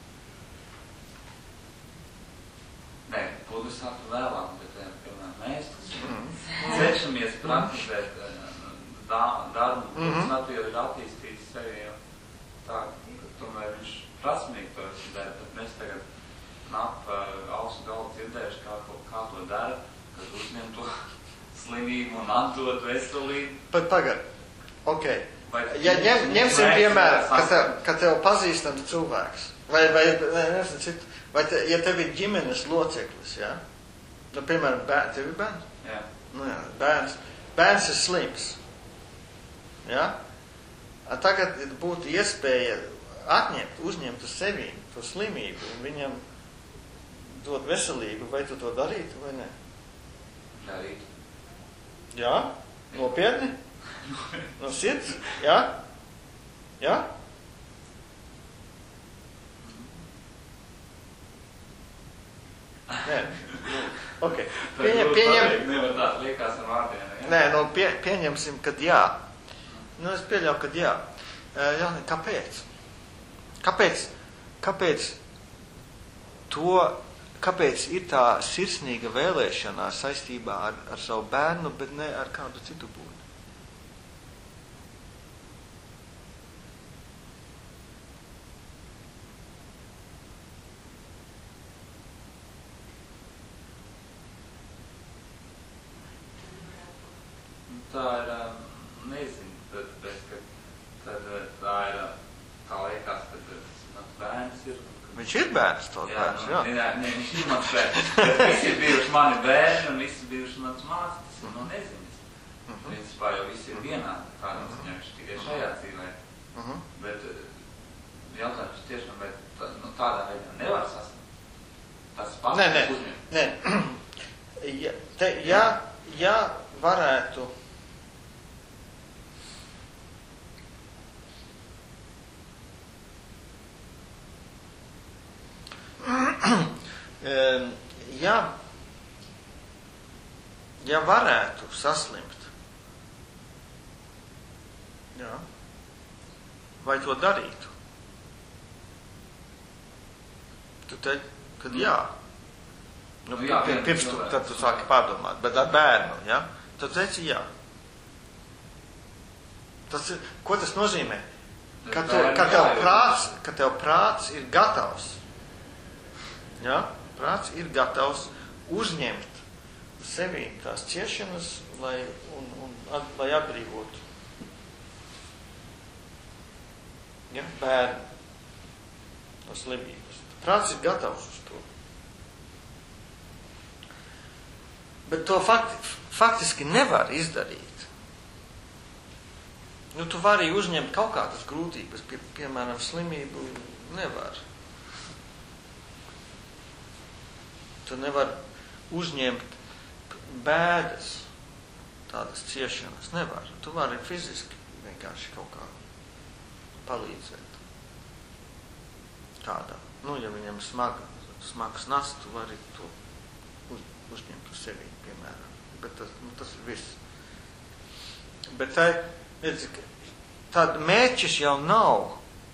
Nē, bodhisattva vēlām, bet, piemēram, mēs cenšamies praktizēt darbu, bodhisattva jau ir attīstījis sevi jau tā, ka tomēr viņš prasmīgi to dara, bet mēs tagad ausu galu dzirdējuši, kā to dara, kad uzņem to slimību un atdot veselību. Pat pagad. Ok. Ja ņemsim piemēru, ka tev pazīstams cilvēks, vai ja tev ir ģimenes loceklis, jā? Nu, piemēram, tev ir bērns? Jā. Nu jā, bērns ir slims. Jā? Tagad būtu iespēja uzņemt uz sevi to slimību un viņam dot veselību, vai tu to darītu vai ne? Darītu. Jā? Nopietni? No sirds? Jā? Jā? Nē. Ok. Nevar tā liekas ar vārdiem. Nē, pieņemsim, kad jā. Nu, es pieļauju, kad jā. Jā, kāpēc? Kāpēc ir tā sirsnīga vēlēšanās saistībā ar savu bērnu, bet ne ar kādu citu būtu? Tā ir, nezinu, tāpēc, ka tā ir, tā liekas, ka tas bērns ir. Viņš ir bērns, tos bērns, jā. Nē, viņš ir mans bērns. Visi ir bijuši mani bērni un visi ir bijuši mans mācis, tas ir no neziņas. Principā jau visi ir vienādi, kādam saņemši tikai šajā dzīvē. Bet jautājums tiešām, vai tādā veidā nevar sasniegt? Tas pats uzņem. Nē. Ja varētu ja varētu saslimt, jā, vai to darītu? Tu teici, kad jā. Nu, pirms tu sāki pārdomāt, bet ar bērnu, jā? Tu teici jā. Ko tas nozīmē? Ka tev prāts ir gatavs. Jā, prāts ir gatavs uzņemt sevī tās ciešanas, lai atbrīvotu bērnu no slimības. Prāts ir gatavs uz to. Bet to faktiski nevar izdarīt. Nu, tu vari uzņemt kaut kādas grūtības, piemēram, slimību nevar. Tu nevar uzņemt bēdas, tādas ciešanas. Nevar. Tu vari fiziski vienkārši kaut kā palīdzēt. Kādā. Nu, ja viņam smags nas, tu vari to uzņemt uz sevi, piemēram. Bet tas ir viss. Bet tāda mērķis jau nav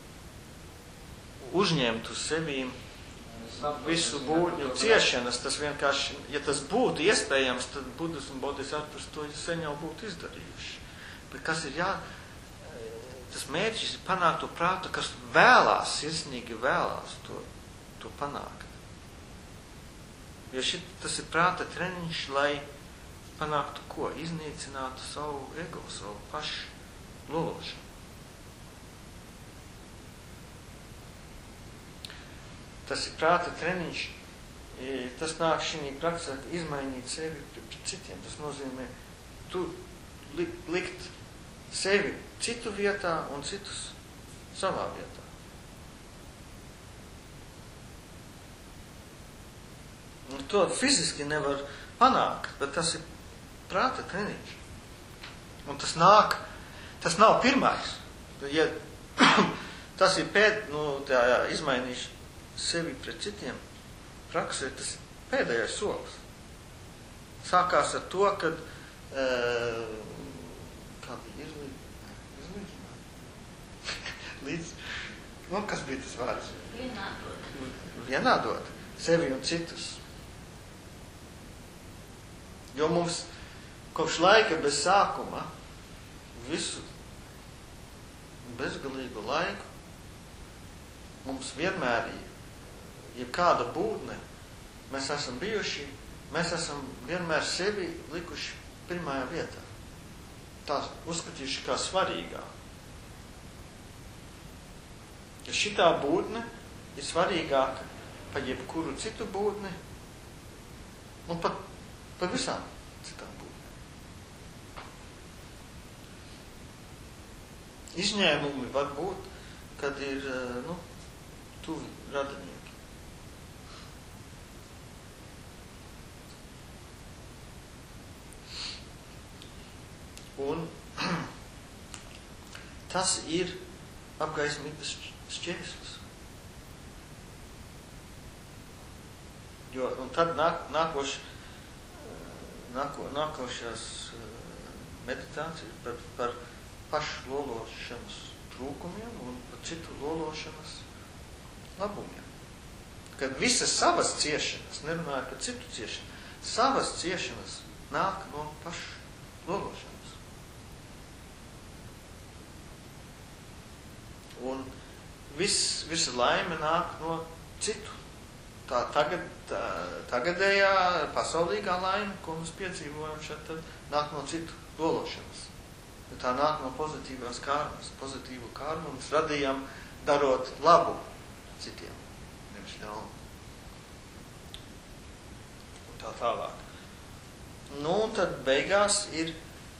uzņemt uz sevīm visu būtņu ciešanas. Tas vienkārši, ja tas būtu iespējams, tad Buddhas un Bodhisattvas to sen jau būtu izdarījuši. Bet kas ir tas mērķis ir panākt to prātu, kas vēlās, sirsnīgi vēlās to panākt. Jo tas ir prāta treniņš, lai panāktu ko? Iznīcinātu savu ego, savu pašu lološanu. Tas ir prāta treniņš, tas nāk šī praksē izmainīt sevi pret citiem. Tas nozīmē tu likt sevi citu vietā un citus savā vietā. Un to fiziski nevar panākt, bet tas ir prāta treniņš. Un tas nav pirmais. Ja tas ir izmainīšu sevi pret citiem praksē, tas ir pēdējais solis. Sākās ar to, kad kā bija izlīdzināt? Kas bija tas vārds? Vienādot sevi un citus. Jo mums kopš laika bez sākuma visu bezgalīgu laiku mums vienmēr jebkāda būtne mēs esam bijuši, mēs esam vienmēr sevi likuši pirmajā vietā. Tā uzskatījuši kā svarīgā. Ja šitā būtne ir svarīgāka par jebkuru citu būtni un pat par visām citām būtnēm. Izņēmumi var būt, kad ir tuvi radinieki. Un tas ir apgaismības šķērslis. Un tad nākošās meditācijas par pašu lološanas trūkumiem un par citu lološanas labumiem. Kad visas savas ciešanas, nerunāju par citu ciešanu, savas ciešanas nāk no pašu lološanas. Un visa laime nāk no citu. Tā tagadējā pasaulīgā laime, ko mēs piedzīvojam šeit, tad nāk no citu lološanas. Tā nāk no pozitīvās karmas. Pozitīvu karmu mēs radījām darot labu citiem. Nevis ļaunu. Un tā tālāk. Un tad beigās ir,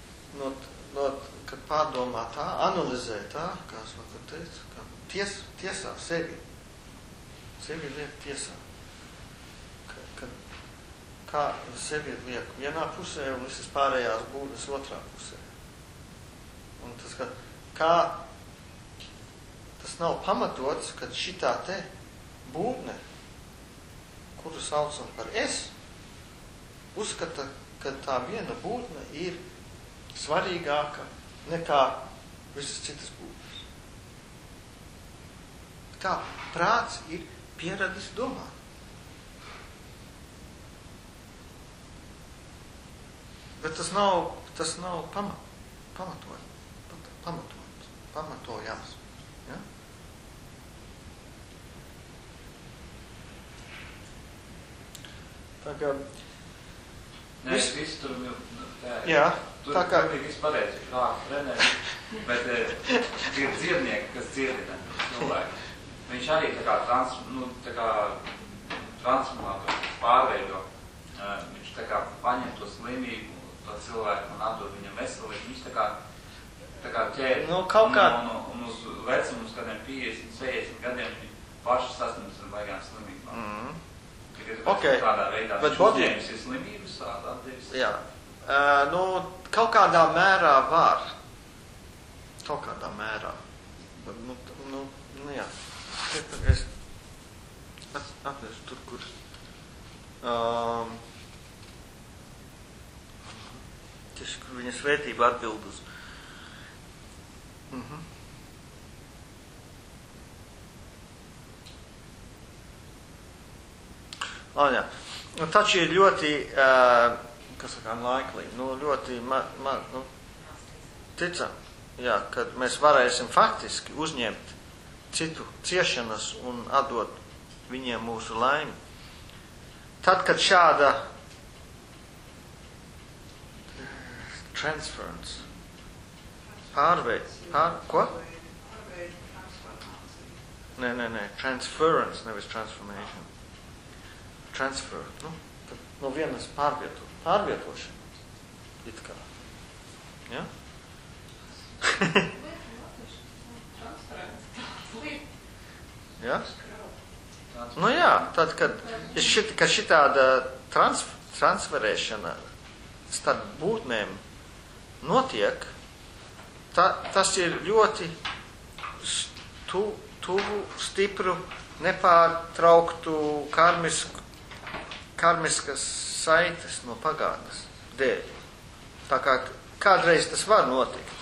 kad pārdomā tā, analizē tā, kā es vakar teicu, tiesā sevi. Sevi liek tiesā. Kā sevi liek vienā pusē un visas pārējās būtnes otrā pusē. Un kā tas nav pamatots, kad šitā te būtne, kuru saucam par es, uzskata, ka tā viena būtne ir svarīgāka nekā visas citas būtnes. Kā prāts ir pieradis domāt. Bet tas nav pamatojams. Ja? Tā kā... Nē, viss tur jā, tur tā kā... Tur viss pareizi, prāta treneri, bet ir dziednieki, kas dziedina cilvēku. Viņš arī tā kā transformātors, pārveido. Viņš tā kā paņem to slimību, to cilvēku un atdod viņam veselību. Viņš tā kā ķēri. Un uz vecumus kādiem 50, 60 gadiem viņi paši sasniedz ar baigām slimībām. Okay. Tādā veidā Bet viņš uzņēmis ir slimības atdevis. Jā. Nu, kaut kādā mērā var. Kaut kādā mērā. Bet, nu, jā. Es atnesu tur, kur... Tieši, kur viņa svētība atbild uz... Jā. Nu, taču ir ļoti, kas saka, unlikely, ļoti, ticam, jā, kad mēs varēsim faktiski uzņemt citu ciešanas un atdot viņiem mūsu laimi. Tad, kad šāda transference, ko? Nē, transference, nevis transformation. Transfer, no vienas pārvietošana, it kā. Ja? Ja? Nu jā, tad, kad šitāda transferēšana starp būtnēm notiek, tas ir ļoti tuvu, stipru, nepārtrauktu karmiskas saites no pagātnes dēļ. Tā kā kādreiz tas var notikt.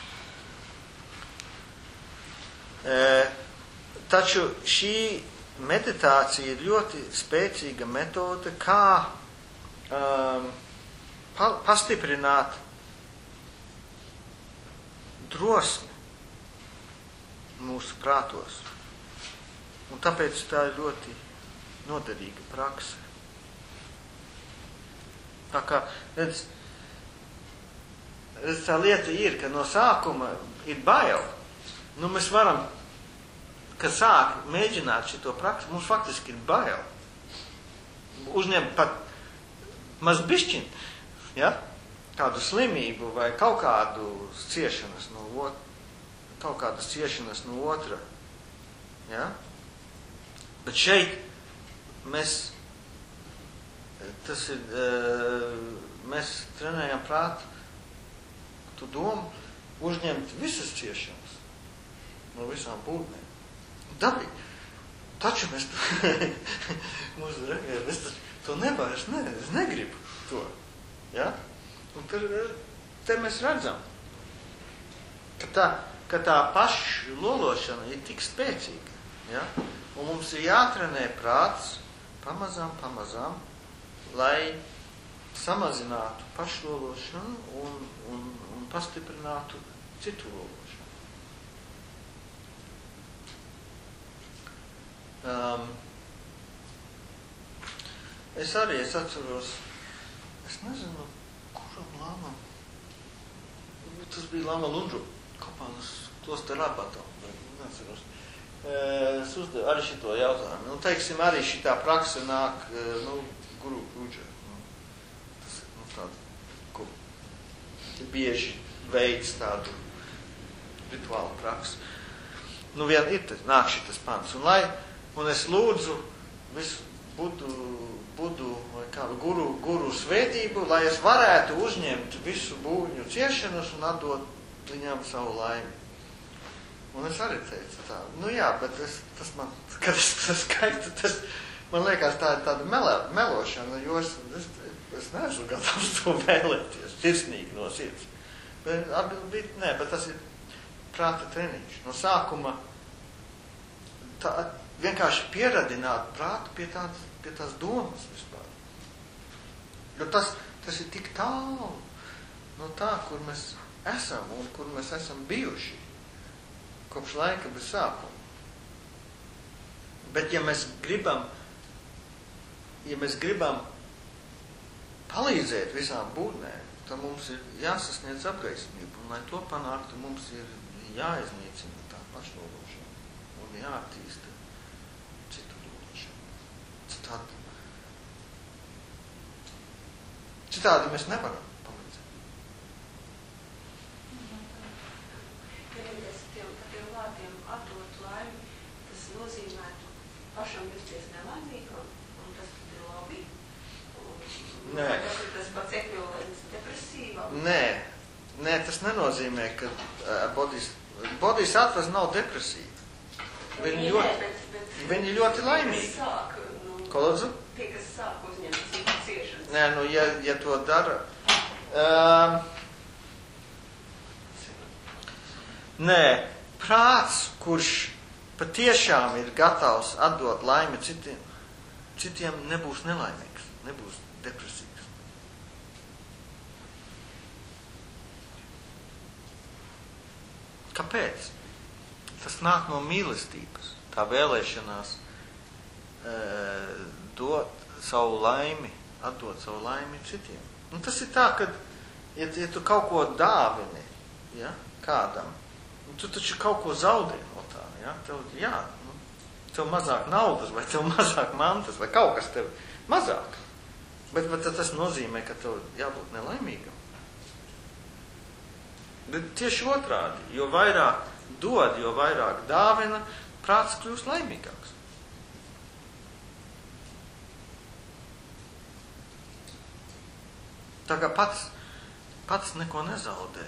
Taču šī meditācija ir ļoti spēcīga metode, kā pastiprināt drosmi mūsu prātos. Un tāpēc tā ir ļoti noderīga prakse. Tā kā, redz, tā lieta ir, ka no sākuma ir bail. Nu, mēs varam, kad sāk mēģināt šito praksi, mums faktiski ir bail. Uzņemt pat maz bišķiņu, ja? Kādu slimību vai kaut kādas ciešanas no otra. Ja? Bet šeit mēs trenējam prātu, tu domu uzņemt visas ciešanas no visām būtnēm. Dabīgi. Taču mēs to nevairs, es negribu to. Ja? Un te mēs redzam, ka tā paša lološana ir tik spēcīga. Ja? Un mums ir jātrenē prāts pamazām, lai samazinātu pašlološanu un pastiprinātu citu lološanu. Es atceros, es nezinu, kuram lāmam, tas bija Lama Lundru, Kopānas klosterā Rabatā, neatceros. Es uzdevu arī šito jautājumu. Teiksim, arī šitā praksa nāk, guru pūģa. Tas ir, tāda, ko bieži veids tādu rituālu praksi. Vien ir nāk šitas pants. Un es lūdzu visu budu vai kādu guru svētību, lai es varētu uzņemt visu būņu ciešanas un atdot viņam savu laimi. Un es arī teicu tā, jā, bet tas man, kad es skaitu, man liekas tā ir tāda melošana, jo es neesmu gatavs to vēlēties, sirsnīgi no sirds. Bet nē, bet tas ir prāta treniņš. No sākuma vienkārši pieradināt prātu pie tās domas vispār. Jo tas ir tik tālu no tā, kur mēs esam un kur mēs esam bijuši kopš laika bez sākuma. Bet ja mēs gribam palīdzēt visām būtnēm, tad mums ir jāsasniedz apgaismību. Un lai to panāktu, mums ir jāiznīcina tā pašlološana un jāattīsta citu lološanu. Citādi mēs nevaram palīdzēt. Tiem vārdiem atdot laimi, tas nozīmētu pašam justies nelaimīgam, un tas ir labi. tas nenozīmē, ka bodhisattvas nav depresīvi. Viņi ļoti laimīgi. Ko lūdzu? Tie, kas sāk uzņemt citu ciešanas. Nē, nu, ja to dara... Nē, prāts, kurš patiešām ir gatavs atdot laimi citiem nebūs nelaimīgs, nebūs depresīvs. Kāpēc? Tas nāk no mīlestības, tā vēlēšanās dot savu laimi, atdot savu laimi citiem. Un tas ir tā, ka, ja tu kaut ko dāvini, ja, kādam, tu taču kaut ko zaudē no tā, ja, tev mazāk naudas, vai tev mazāk mantas, vai kaut kas tev mazāk. Bet tas nozīmē, ka tev jābūt nelaimīgam. Bet tieši otrādi, jo vairāk dod, jo vairāk dāvina, prāts kļūst laimīgāks. Tā kā pats neko nezaudē.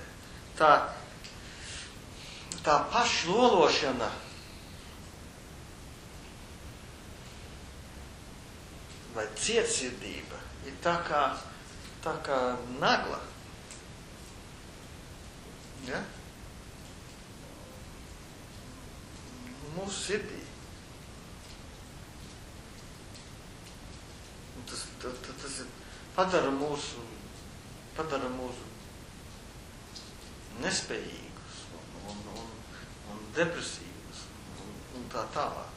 Tā pašlološana vai cietsirdība ir tā kā nagla. Ja? Mūsu sirdī. Tas ir padara mūsu nespējīgus un depresīvus un tā tālāk.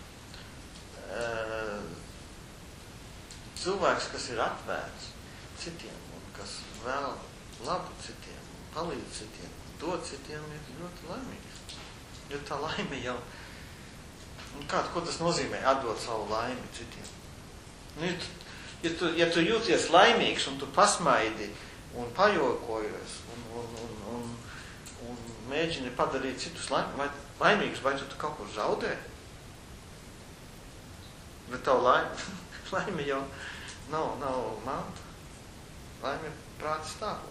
Cilvēks, kas ir atvērts citiem un kas vēl labu citiem, palīdz citiem, dod citiem, ir ļoti laimīgs. Jo tā laime jau... Ko tas nozīmē atdot savu laimi citiem? Ja tu jūties laimīgs un tu pasmaidi un pajokojies un mēģini padarīt citus laimīgus, vai tu kaut ko zaudē? Bet tavu laime jau nav manta. Laime ir prāta stāvoklis.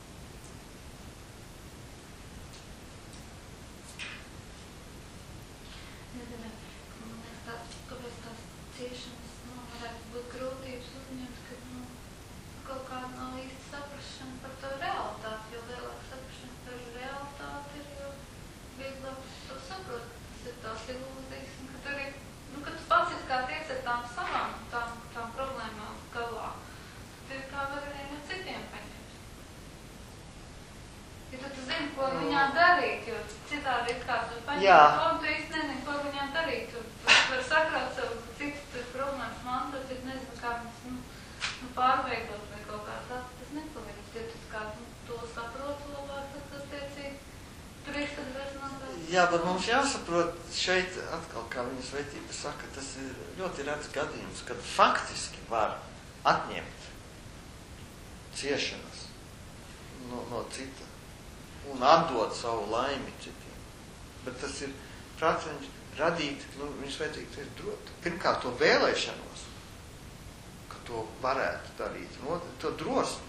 Kāpēc tās ciešanas varētu būt grūtības uzņemt, kad kaut kāda nav īsti saprašana par to realitāti, jo lielāka saprašana par realitāti ir, jo vieglāk to saprot. Tas ir tās ilūzijas, un ka tur ir, kad tu pats ir kā tiec ar tām problēmām galā, tad ir kā var arī no citiem paņemt. Ja tu zini, ko viņā darīt, jo citādi ir kā tu paņemt, un tu īsti nezini, ko viņā darīt. Tu var sakrāt savu citu problēmas mantot, bet nezinu, kā viņas pārveidot vai kaut kā tā, tas nepalīdz. Ja tu kā to saprotu labāk, tad attiecīgi tur ir tad vairs nav tā. Jā, bet mums jāsaprot šeit atkal, kā viņa svētība saka, tas ir ļoti rets gadījums, kad faktiski var atņemt ciešanas no cita un atdot savu laimi citiem. Bet tas ir prāts radīt, viņa svētība ir dot. Pirmkārt, to vēlēšanos, ka to varētu darīt, to drosmi,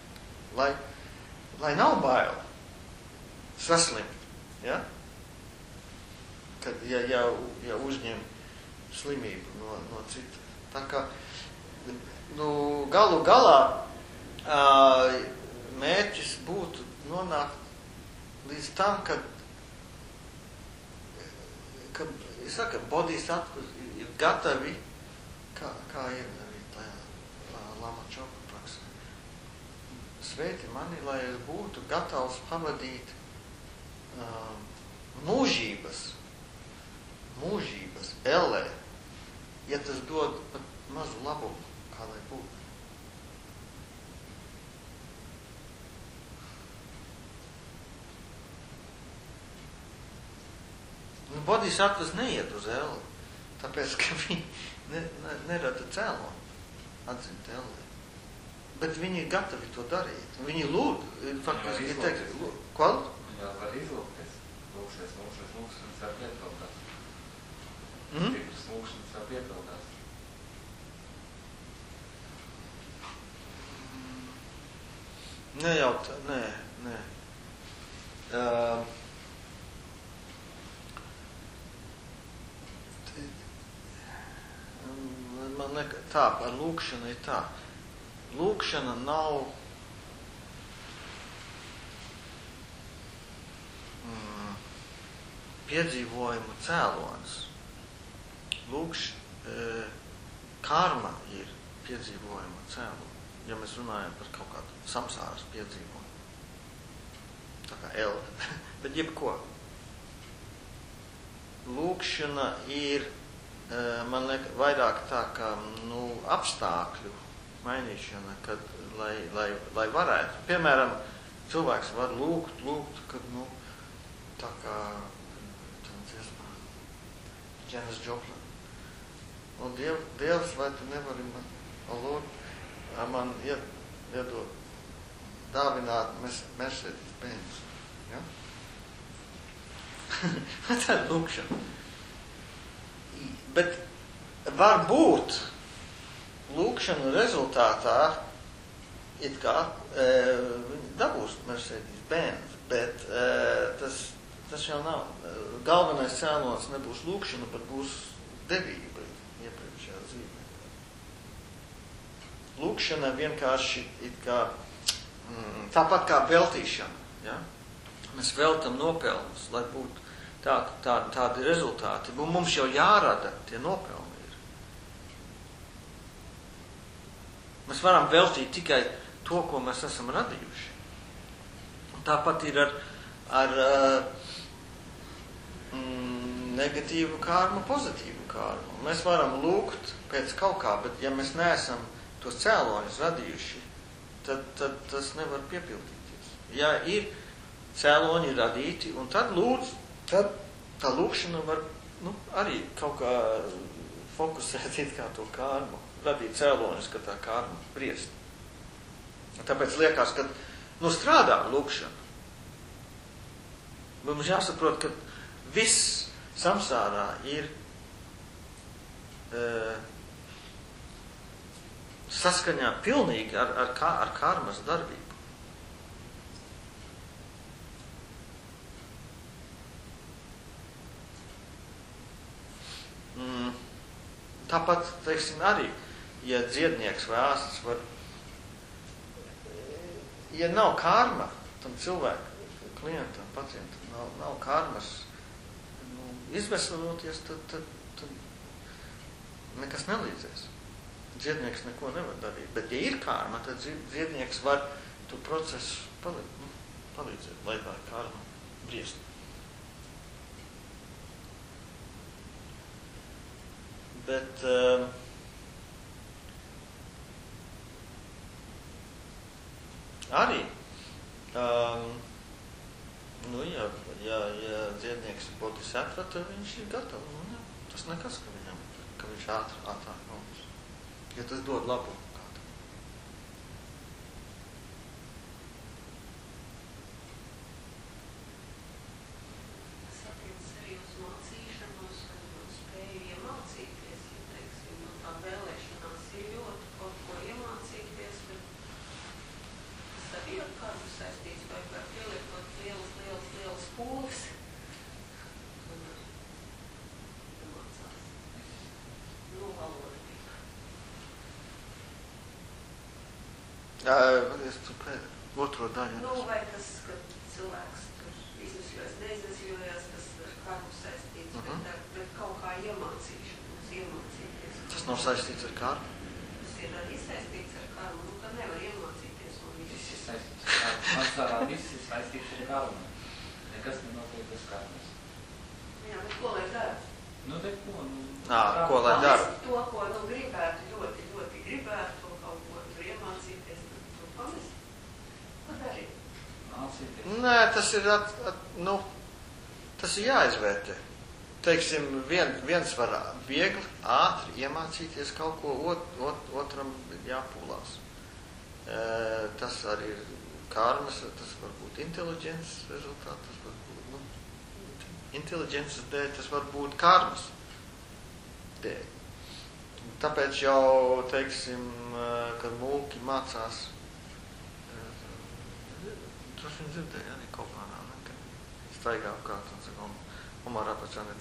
lai nav bail saslimt, ja? Kad, ja uzņem slimību no cita. Tā kā, galu galā mērķis būtu nonākt līdz tam, kad bodhisattvas ir gatavi, kā ir arī tajā Lama Čopa praksē. Svēti mani, lai es būtu gatavs pavadīt mūžības ellē, ja tas dod pat mazu labumu, kā lai būtu. Bodhisattvas neiet uz elli, tāpēc, ka viņi nerada cēloni atzimt ellē. Bet viņi ir gatavi to darīt. Viņi lūd, faktiski teikt, ko? Jā, var izlūkties. Lūkšies, var piepildās. Stipras lūkšanas var piepildās. Nē. Man liekas tā, ar lūkšanu ir tā. Lūkšana nav piedzīvojumu cēlonis. Karma ir piedzīvojumu cēlonis, ja mēs runājam par kaut kādu samsāras piedzīvojumu. Tā kā bet jebko. Lūkšana ir, man liekas, vairāk tā kā, apstākļu mainīšana, kad, lai varētu. Piemēram, cilvēks var lūgt, kad, tā kā, Janis Joplin. Un Dievs, vai tu nevari man iedot, dāvināt Mercedes Benz? Ja? Tā ir lūkšana. Bet varbūt lūkšana rezultātā it kā dabūs Mercedes Benz, bet tas jau nav. Galvenais cēlonis nebūs lūkšana, bet būs devība iepriekšējā dzīvē. Lūkšana vienkārši it kā, tāpat kā veltīšana. Ja? Mēs veltam nopelnus, lai būtu tādi rezultāti. Mums jau jārada tie nopelni ir. Mēs varam veltīt tikai to, ko mēs esam radījuši. Tāpat ir ar negatīvu karmu, pozitīvu karmu. Mēs varam lūgt pēc kaut kā, bet ja mēs neesam tos cēloņus radījuši, tad tas nevar piepildīties. Ja ir cēloņi radīti, un tad tad tā lūkšana var arī kaut kā fokusēt it kā to karmu, radīt cēloņus, ka tā karma briest. Tāpēc liekas, ka strādā lūkšana. Mums jāsaprot, ka viss samsārā ir saskaņā pilnīgi ar karmas darbību. Tāpat, teiksim, arī, ja dziednieks vai ārsts var, ja nav karma tam cilvēku, klientam, pacientam, nav karmas izvesloties, tad nekas nelīdzēs. Dziednieks neko nevar darīt, bet ja ir karma, tad dziednieks var to procesu palīdzēt, lai tā karma briest. Bet arī, ja dziednieks ir bodhisattva, tad viņš ir gatavs. Tas nekas, ka viņš ātrāk nomis. Ja tas dod labumu kādam. Tas attiecas arī uz mācīšanos, un spēju iemācīties, ja, teiksim, tā vēlēšanās ir ļoti kaut ko iemācīties, bet tas arī ar kādu saistīts, vai var pielietot lielas pūles. Es otro daļu. Vai tas, ka cilvēks tur iznesļojas, neiznesļojas, tas ar karmu saistīts, bet kaut kā iemācīties. Tas nav saistīts ar karmu? Tas ir arī saistīts ar karmu, ka nevar iemācīties. Viss ir saistīts ar karmu. Samsārā viss ir saistīts ar karmu. Nekas nenotiek bez karmas. Jā, bet ko lai dara? Ko lai dara? To, ko gribētu, ļoti gribētu, kaut ko tur iemācīties, to pamest. Ko darīt? Nē, tas ir, tas ir jāizvērtē. Teiksim, viens var viegli, ātri iemācīties kaut ko, otram jāpūlās. Tas arī ir karmas, tas var būt inteliģences rezultāts, tas var būt, inteliģences dēļ, tas var būt karmas dēļ. Tāpēc jau, teiksim, kad mūki mācās, droši vien dzirdēja arī kaut kādā, staigā apkārt un saka, Omar Apachana,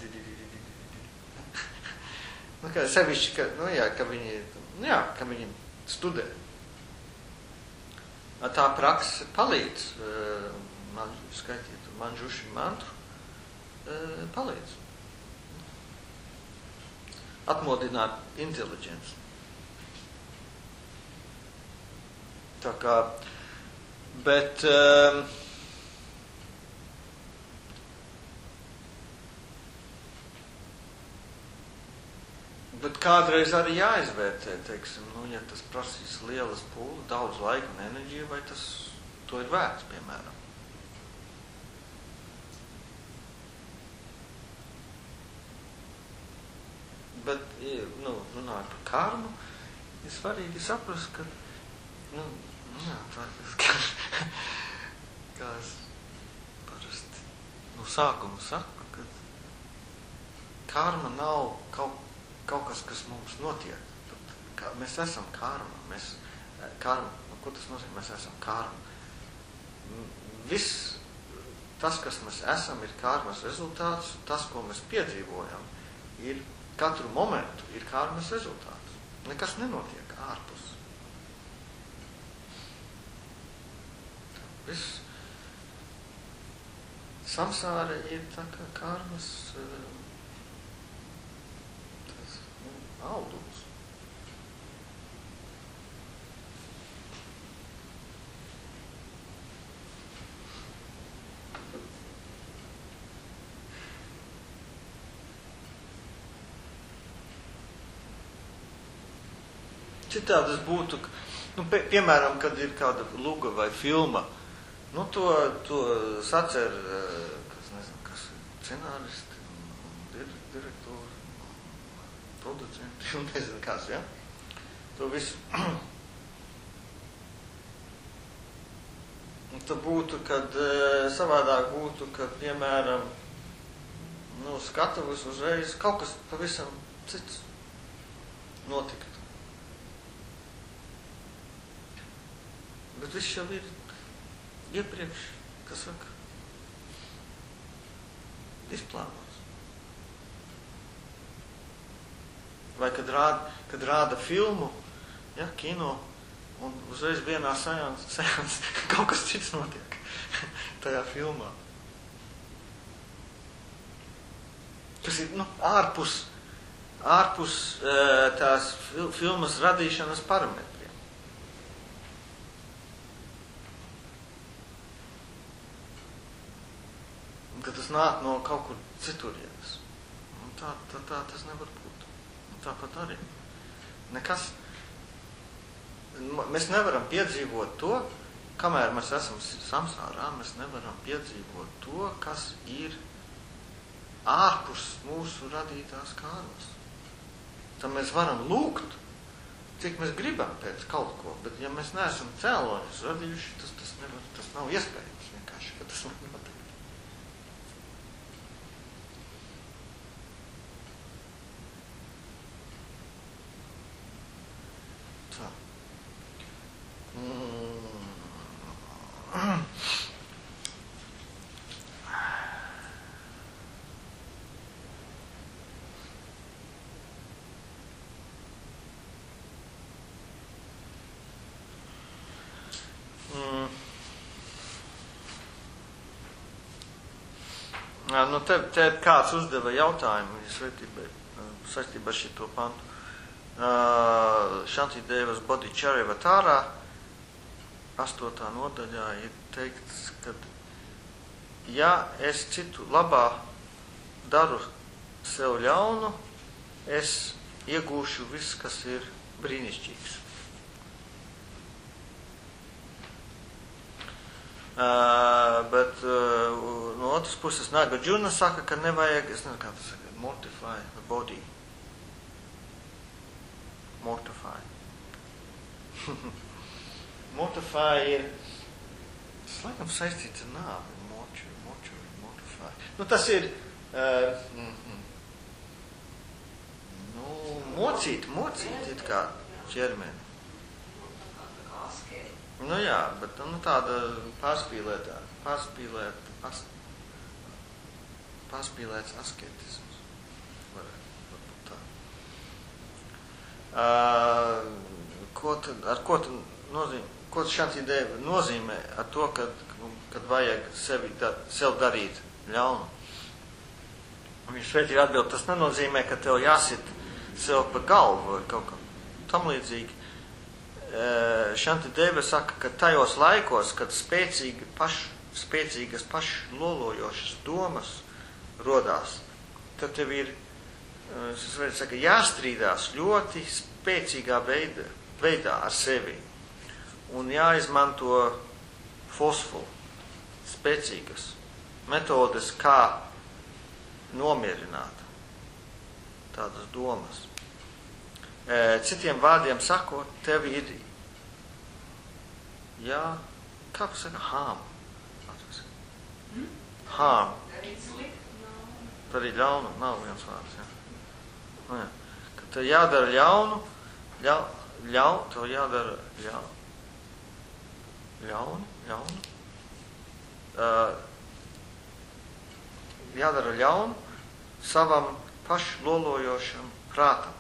nu, kā sevišķi, ka, nu, jā, ka viņi studē. Tā praksa palīdz, man skaitīt, manžuši mantru, palīdz. Atmodināt inteliģenci. Tā kā, bet kādreiz arī jāizvērtē, teiksim, nu, ja tas prasīs lielas pūles, daudz laika un enerģiju, vai tas to ir vērts, piemēram. Bet, nu, runājot par karmu, ir svarīgi saprast, ka, nu, jā, tā kā es parasti no sākuma saku, ka karma nav kaut kas, kas mums notiek. Mēs esam karma. Karma, ko tas nozīmē? Mēs esam karma. Viss tas, kas mēs esam, ir karmas rezultāts. Tas, ko mēs piedzīvojam, ir katru momentu ir karmas rezultāts. Nekas nenotiek ārpus. Viss samsāra ir tā kā karmas auduls. Citādi tas būtu, nu, piemēram, kad ir kāda luga vai filma, nu, to sacer, kas nezinu, kas scenāristi, direktori, producenti, nezinu kas, ja? To visu. Un tad būtu, kad savādāk būtu, kad, piemēram, nu, skatavus uzreiz kaut kas pavisam cits notiktu. Bet viss jau ir iepriekš, kas saka, izplānots. Vai kad rāda filmu, ja, kino, un uzreiz vienā seans kaut kas cits notiek tajā filmā. Kas ir, nu, ārpus tās filmas radīšanas parametriem. Ka tas nāk no kaut kur citurienes. Un tā tas nevar būt. Un tāpat arī. Nekas. Mēs nevaram piedzīvot to, kamēr mēs esam samsārā, mēs nevaram piedzīvot to, kas ir ārpus mūsu radītās karmas. Tad mēs varam lūgt, cik mēs gribam pēc kaut ko, bet ja mēs neesam cēloņus radījuši, tas nav iespējams vienkārši, ka tas var notikt. Nu, te kāds uzdeva jautājumu saistībā ar šito pantu. Shantidevas Bodhicharyavatārā 8. nodaļā ir teikts, ka ja es citu labā daru sev ļaunu, es iegūšu viss, kas ir brīnišķīgs. Bet no otras puses Nagarjuna saka, ka nevajag, es nezinu, kā tas saka, mortify the body. Mortify. Mortify ir, tas laikam saistīts ar nāvi, mortify. Nu, tas ir, mocīt it kā ķermeni. Nu jā, bet nu, tāda pārspīlēta pārspīlēts asketisms. Varbūt tā. Ko tad šanti ideja nozīmē ar to, kad vajag sev darīt ļaunu? Un viņš svētīgi atbild, tas nenozīmē, ka tev jāsit sev pa galvu vai kaut kā tam līdzīgi. Šanti Deve saka, ka tajos laikos, kad spēcīgas pašlolojošas domas rodās, tad tev ir jāstrīdās ļoti spēcīgā veidā ar sevi un jāizmanto forceful, spēcīgas metodes, kā nomierināt tādas domas. Citiem vārdiem sakot, tev ir kā harm. Harm. Tad ir ļaunu, nav viens vārds, Kad tev jādara ļaunu, tev jādara jādara ļaunu savam pašlolojošam prātam.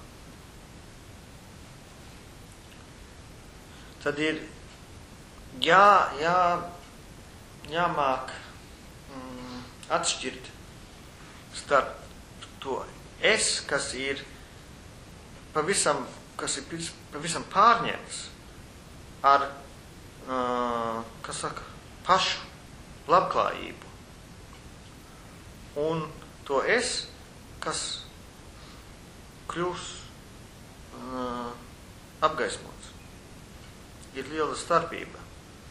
Tad ir jāmāk atšķirt starp to es, kas ir pavisam pārņemts ar, pašu labklājību. Un to es, kas kļūs apgaismots. Ir liela starpība.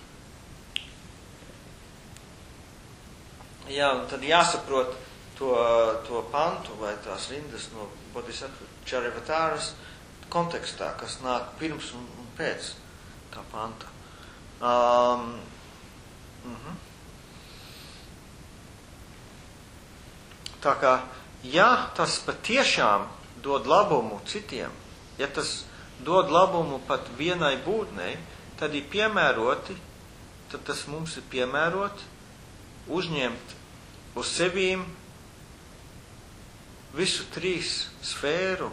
Jā, un tad jāsaprot to pantu vai tās rindas no Bodhisattva Charivataras kontekstā, kas nāk pirms un pēc tā panta. Tā kā, ja tas patiešām dod labumu citiem, ja tas dod labumu pat vienai būtnei, tad ir piemēroti, tad tas mums ir piemēroti uzņemt uz sevīm visu trīs sfēru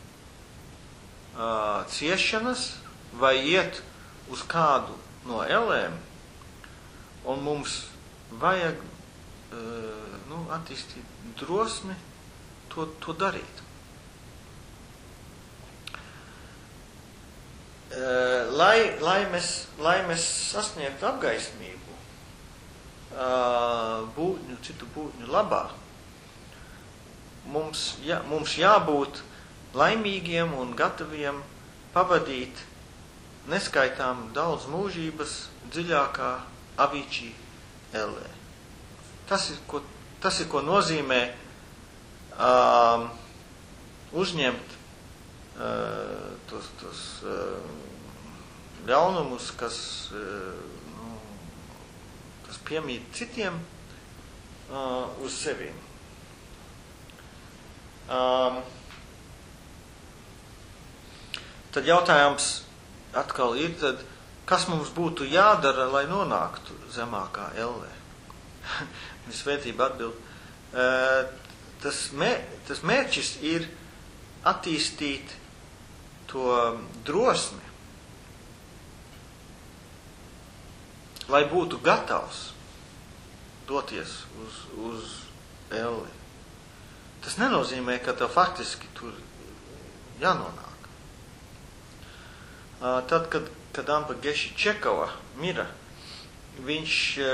ciešanas vai iet uz kādu no elēm, un mums vajag attīstīt drosmi to darīt. Lai mēs sasniegtu apgaismību citu būtņu labā, mums jābūt laimīgiem un gataviem pavadīt neskaitām daudz mūžības dziļākā avīčī ellē. Tas ir, ko nozīmē uzņemt tos ļaunumus, kas piemīt citiem uz sevīm. Tad jautājums atkal ir, kas mums būtu jādara, lai nonāktu zemākā ellē? Svētība atbild. Tas mērķis ir attīstīt to drosmi, lai būtu gatavs doties uz elli. Tas nenozīmē, ka tev faktiski tur jānonāk. Tad, kad Ampa Geši Čekava mira, viņš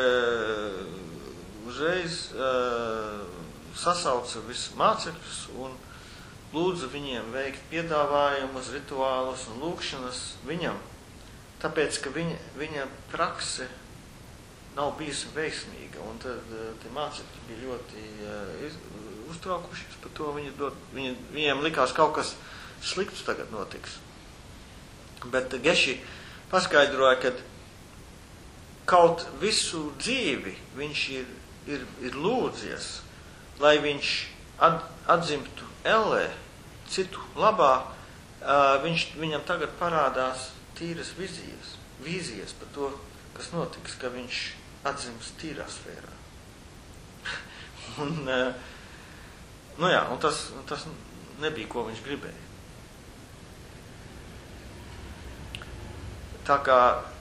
uzreiz sasauca visus mācekļus un lūdza viņiem veikt piedāvājumus, rituālus un lūkšanas viņam, tāpēc, ka viņa prakse nav bijusi veiksmīga, un tad tie mācekļi bija ļoti uztraukušies par to, viņiem likās kaut kas slikts tagad notiks. Bet Geši paskaidroja, ka kaut visu dzīvi viņš ir lūdzies, lai viņš atzimtu ellē, citu labā, viņam tagad parādās tīras vīzijas par to, kas notiks, ka viņš atzims tīrā sfērā. Nu jā, un tas nebija, ko viņš gribēja. Tā kā,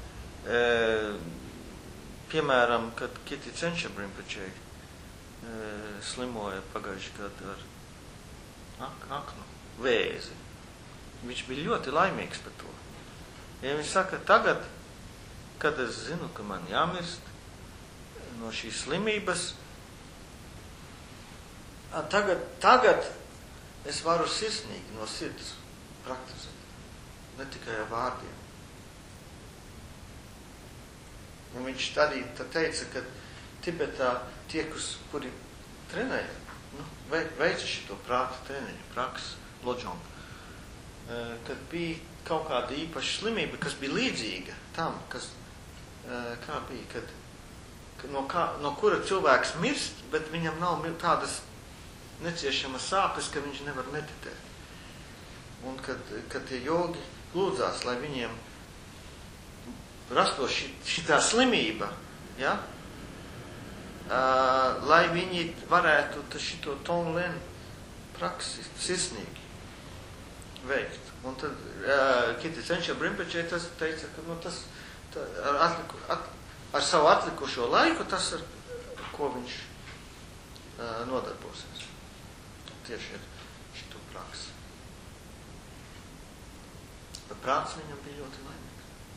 piemēram, kad Kiti Cenšam Rinpoche slimoja pagājuši gadu ar aknu vēzi, viņš bija ļoti laimīgs par to. Ja viņš saka, tagad, kad es zinu, ka man jāmirst no šīs slimības, tagad es varu sirsnīgi no sirds praktizēt, ne tikai ar vārdiem. Un viņš arī teica, ka Tibetā tie, kuri trenē, veica šito prāta treniņu, prakses, lodžong, kad bija kaut kāda īpaša slimība, kas bija līdzīga tam, kas, kā bija, kad no kura cilvēks mirst, bet viņam nav tādas neciešamas sāpes, ka viņš nevar meditēt. Un kad tie jogi lūdzās, lai viņiem rastos šitā slimība, ja? Lai viņi varētu šito Tonglen praksi sirsnīgi veikt. Un tad Kiti Cenšam Rinpoche tas teica, ka ar savu atlikušo laiku tas, ar ko viņš nodarbosies. Tieši ar šito praksi. Bet prāts viņam bija ļoti laimīgs.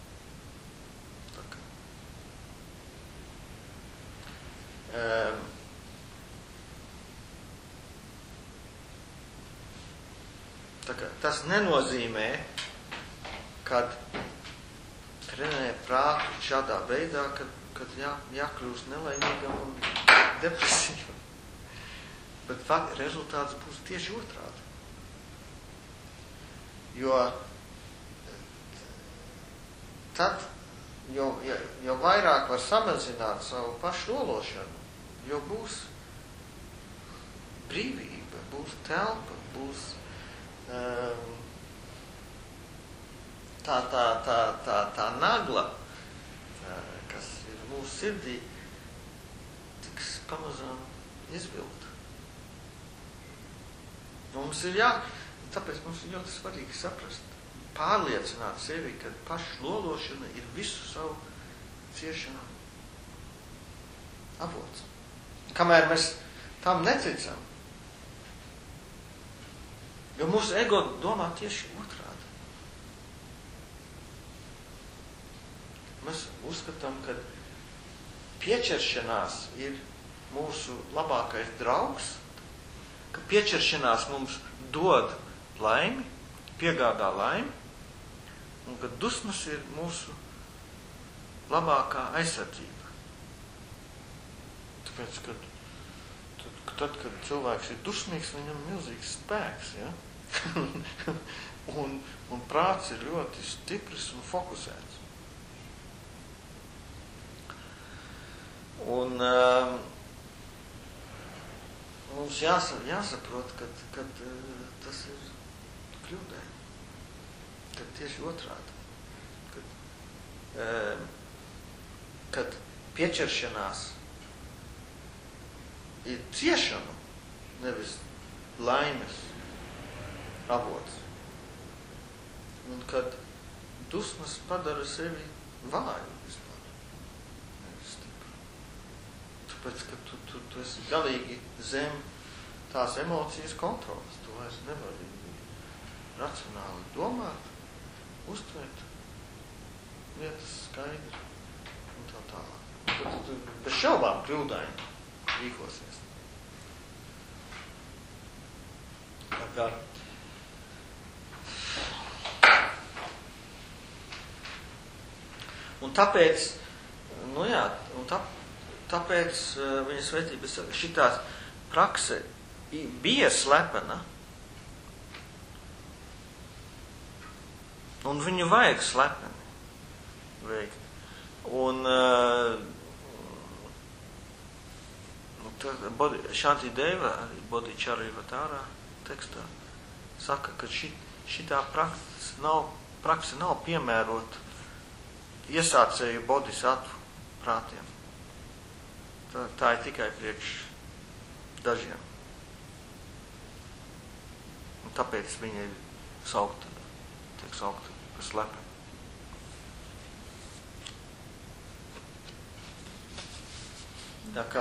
Tas nenozīmē, kad trenē prātu šādā veidā, kad jākļūst nelaimīgam un depresīvam. Bet rezultāts būs tieši otrādi. Jo tad, jo vairāk var samazināt savu pašu lološanu, jo būs brīvība, būs telpa, būs tā nagla, kas ir mūsu sirdī, tiks pamazām izvilkta. Tāpēc mums ir ļoti svarīgi saprast, pārliecināt sevi, ka paša lološana ir visu savu ciešanu avots. Kamēr mēs tam neticam, jo mūsu ego domā tieši otrādi. Mēs uzskatām, ka piečeršanās ir mūsu labākais draugs, ka piečeršanās mums dod laimi, piegādā laimi, un ka dusmas ir mūsu labākā aizsardzība. Tāpēc, kad cilvēks ir dusmīgs, viņam ir milzīgs spēks, ja? un prāts ir ļoti stiprs un fokusēts. Un mums jāsaprot, ka tas ir kļūdaini. Kad tieši otrādi. Kad piečeršanās ir ciešana, nevis laimes avots. Un kad dusmas padara sevi vāju vispār, nevis stipru. Tāpēc, ka tu esi galīgi zem tās emocijas kontrolas. Tu vairs nevari racionāli domāt, uztvert lietas skaidri un tā tālāk. Tad tu bez šaubām kļūdaini rīkosies. Tā kā un tāpēc, tāpēc viņa svētības šitās prakse bija slepena, un viņu vajag slepeni veikt. Un Šanti Deva, Bodhicharyavatārā tekstā, saka, ka šitā prakse nav piemērota iesācēju bodhisattvu prātiem. Tā ir tikai priekš dažiem. Un tāpēc viņa ir tiek saukta par slepeni. Tā kā...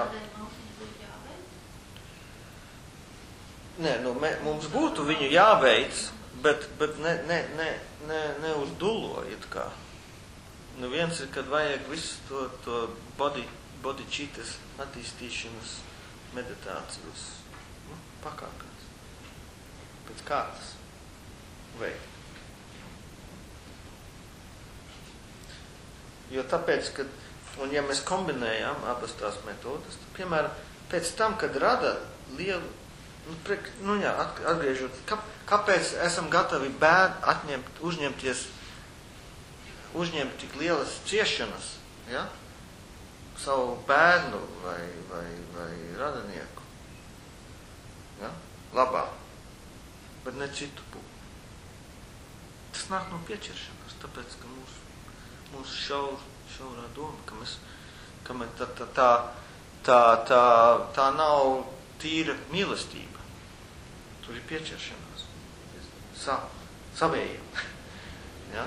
Nē, mums būtu viņu jāveic, bet ne uz dullojiet kā. Viens ir, kad vajag visu to body čitas attīstīšanas meditācijas pakāpes. Pēc kārtas veikt. Jo tāpēc, kad, un ja mēs kombinējam abas tās metodas, tad, piemēram, pēc tam, kad rada lielu, atgriežot, kāpēc esam gatavi uzņemt tik lielas ciešanas, ja? Savu bērnu vai radinieku, ja? Labā, bet ne citu būtu. Tas nāk no pieķeršanas, tāpēc, ka mūsu šaurā doma, ka tā nav tīra mīlestība. Tur ir pieķeršanās. Savējiem. Ja?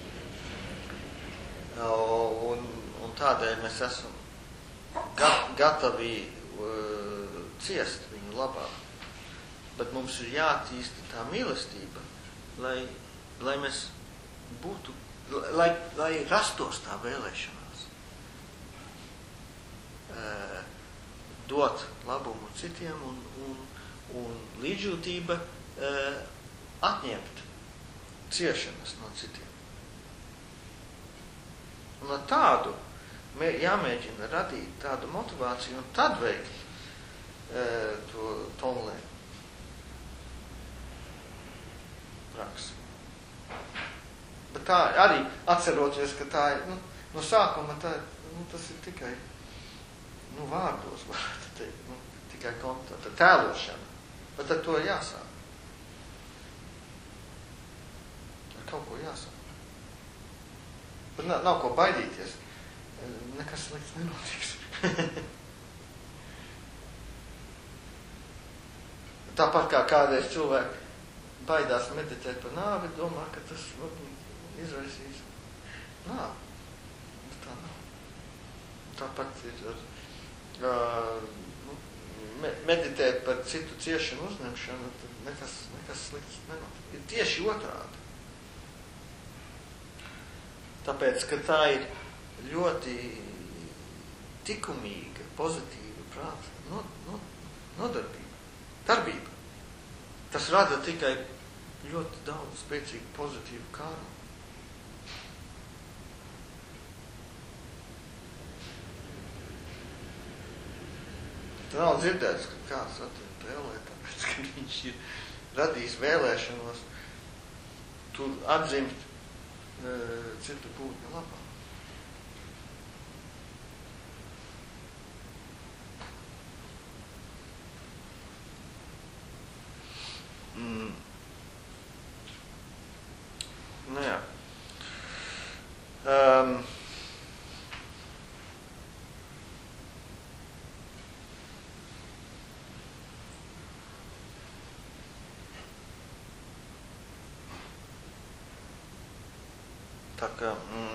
Un tādēļ mēs esam gatavi ciest viņu labā. Bet mums ir jātīsta tā mīlestība, lai mēs būtu, lai rastos tā vēlēšanās. Dot labumu citiem un līdzjūtība atņemt ciešanas no citiem. Un ar tādu jāmēģina radīt tādu motivāciju un tad veikt to tonlē praksi. Bet tā arī atceroties, ka tā ir, no sākuma tā, tas ir tikai vārdos, varētu teikt, tikai kontakta, tēlošana. Bet ar to jāsāk. Ar kaut ko jāsāk. Bet nav ko baidīties. Nekas slikts nenotiks. Tāpat kā kādreiz cilvēki baidās meditēt par nāvi, domā, ka tas izraisīs nāvi. Tā nav. Tāpat ir meditēt par citu ciešanu uzņemšanu, tad nekas slikts nenotiek. Ir tieši otrādi. Tāpēc, ka tā ir ļoti tikumīga, pozitīva prāta darbība. Tas rada tikai ļoti daudz spēcīgu pozitīvu kāru. Tā nav dzirdēts, ka kāds atliek vēlēt, tāpēc, ka viņš ir radījis vēlēšanos tur atzimt citu būtņu labā. Nu jā. Tā kā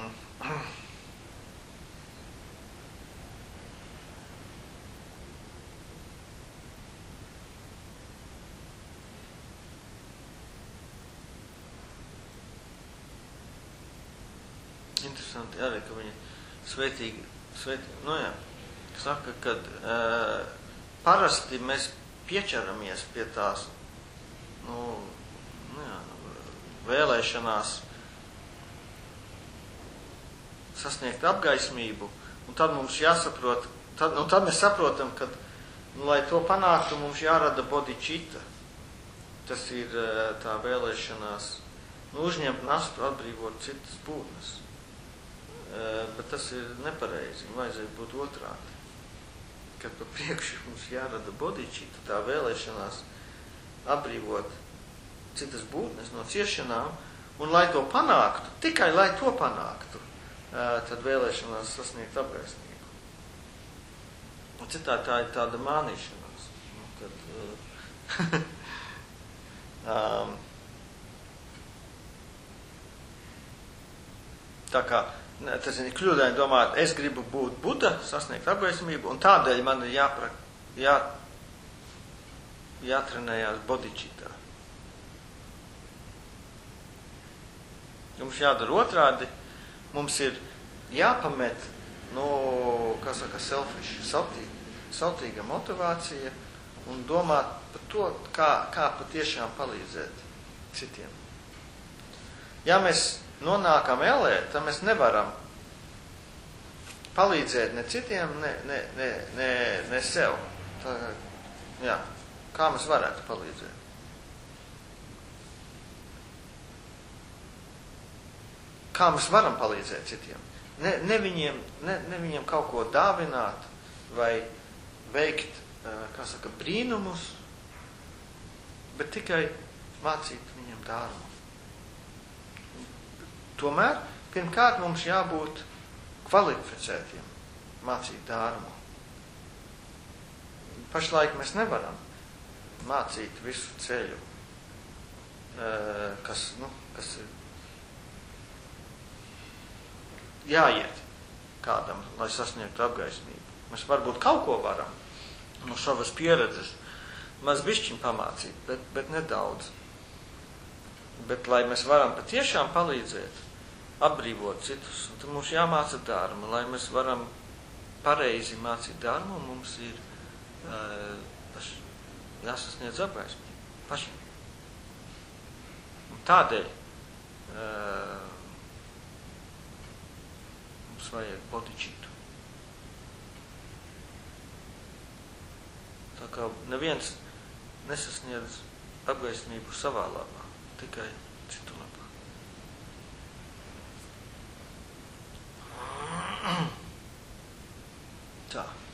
interesanti arī, ka viņa svētīgi, nu jā, saka, kad parasti mēs pieķeramies pie tās, vēlēšanās sasniegt apgaismību, un tad mums jāsaprot, tad mēs saprotam, ka, lai to panāktu, mums jārada bodhicitta. Tas ir tā vēlēšanās, uzņemt nastu, atbrīvot citas būtnes. Bet tas ir nepareizi, vajadzētu būt otrādi. Kad pa priekšu mums jārada bodhicitta, tā vēlēšanās atbrīvot citas būtnes no ciešanām, un lai to panāktu, tikai lai to panāktu, tad vēlēšanās sasniegt apgaismību. Un citādi tā ir tāda mānīšanās. Tā kā tas ir kļūdaini domāt, es gribu būt Buda, sasniegt apgaismību, un tādēļ man ir jātrenējās bodhicittā. Mums jādara otrādi, mums ir jāpamet, sautīga motivācija un domāt par to, kā patiešām palīdzēt citiem. Ja mēs nonākam ellē, tad mēs nevaram palīdzēt ne citiem, ne sev. Tā, jā, kā mēs varētu palīdzēt? Kā mēs varam palīdzēt citiem? Ne viņiem kaut ko dāvināt vai veikt, brīnumus, bet tikai mācīt viņiem dārmu. Tomēr, pirmkārt, mums jābūt kvalificētiem mācīt dārmu. Pašlaik mēs nevaram mācīt visu ceļu, kas ir jāiet kādam, lai sasniegtu apgaismību. Mēs varbūt kaut ko varam no savas pieredzes maz bišķiņ pamācīt, bet nedaudz. Bet, lai mēs varam patiešām palīdzēt, apbrīvot citus, un tad mums jāmāca dārma. Lai mēs varam pareizi mācīt dārmu, mums ir jāsasniedz apgaismību pašiem. Un tādēļ mums vajag bodhicitu. Tā kā neviens nesasniedz apgaismību savā labā, tikai citu labā. Tā.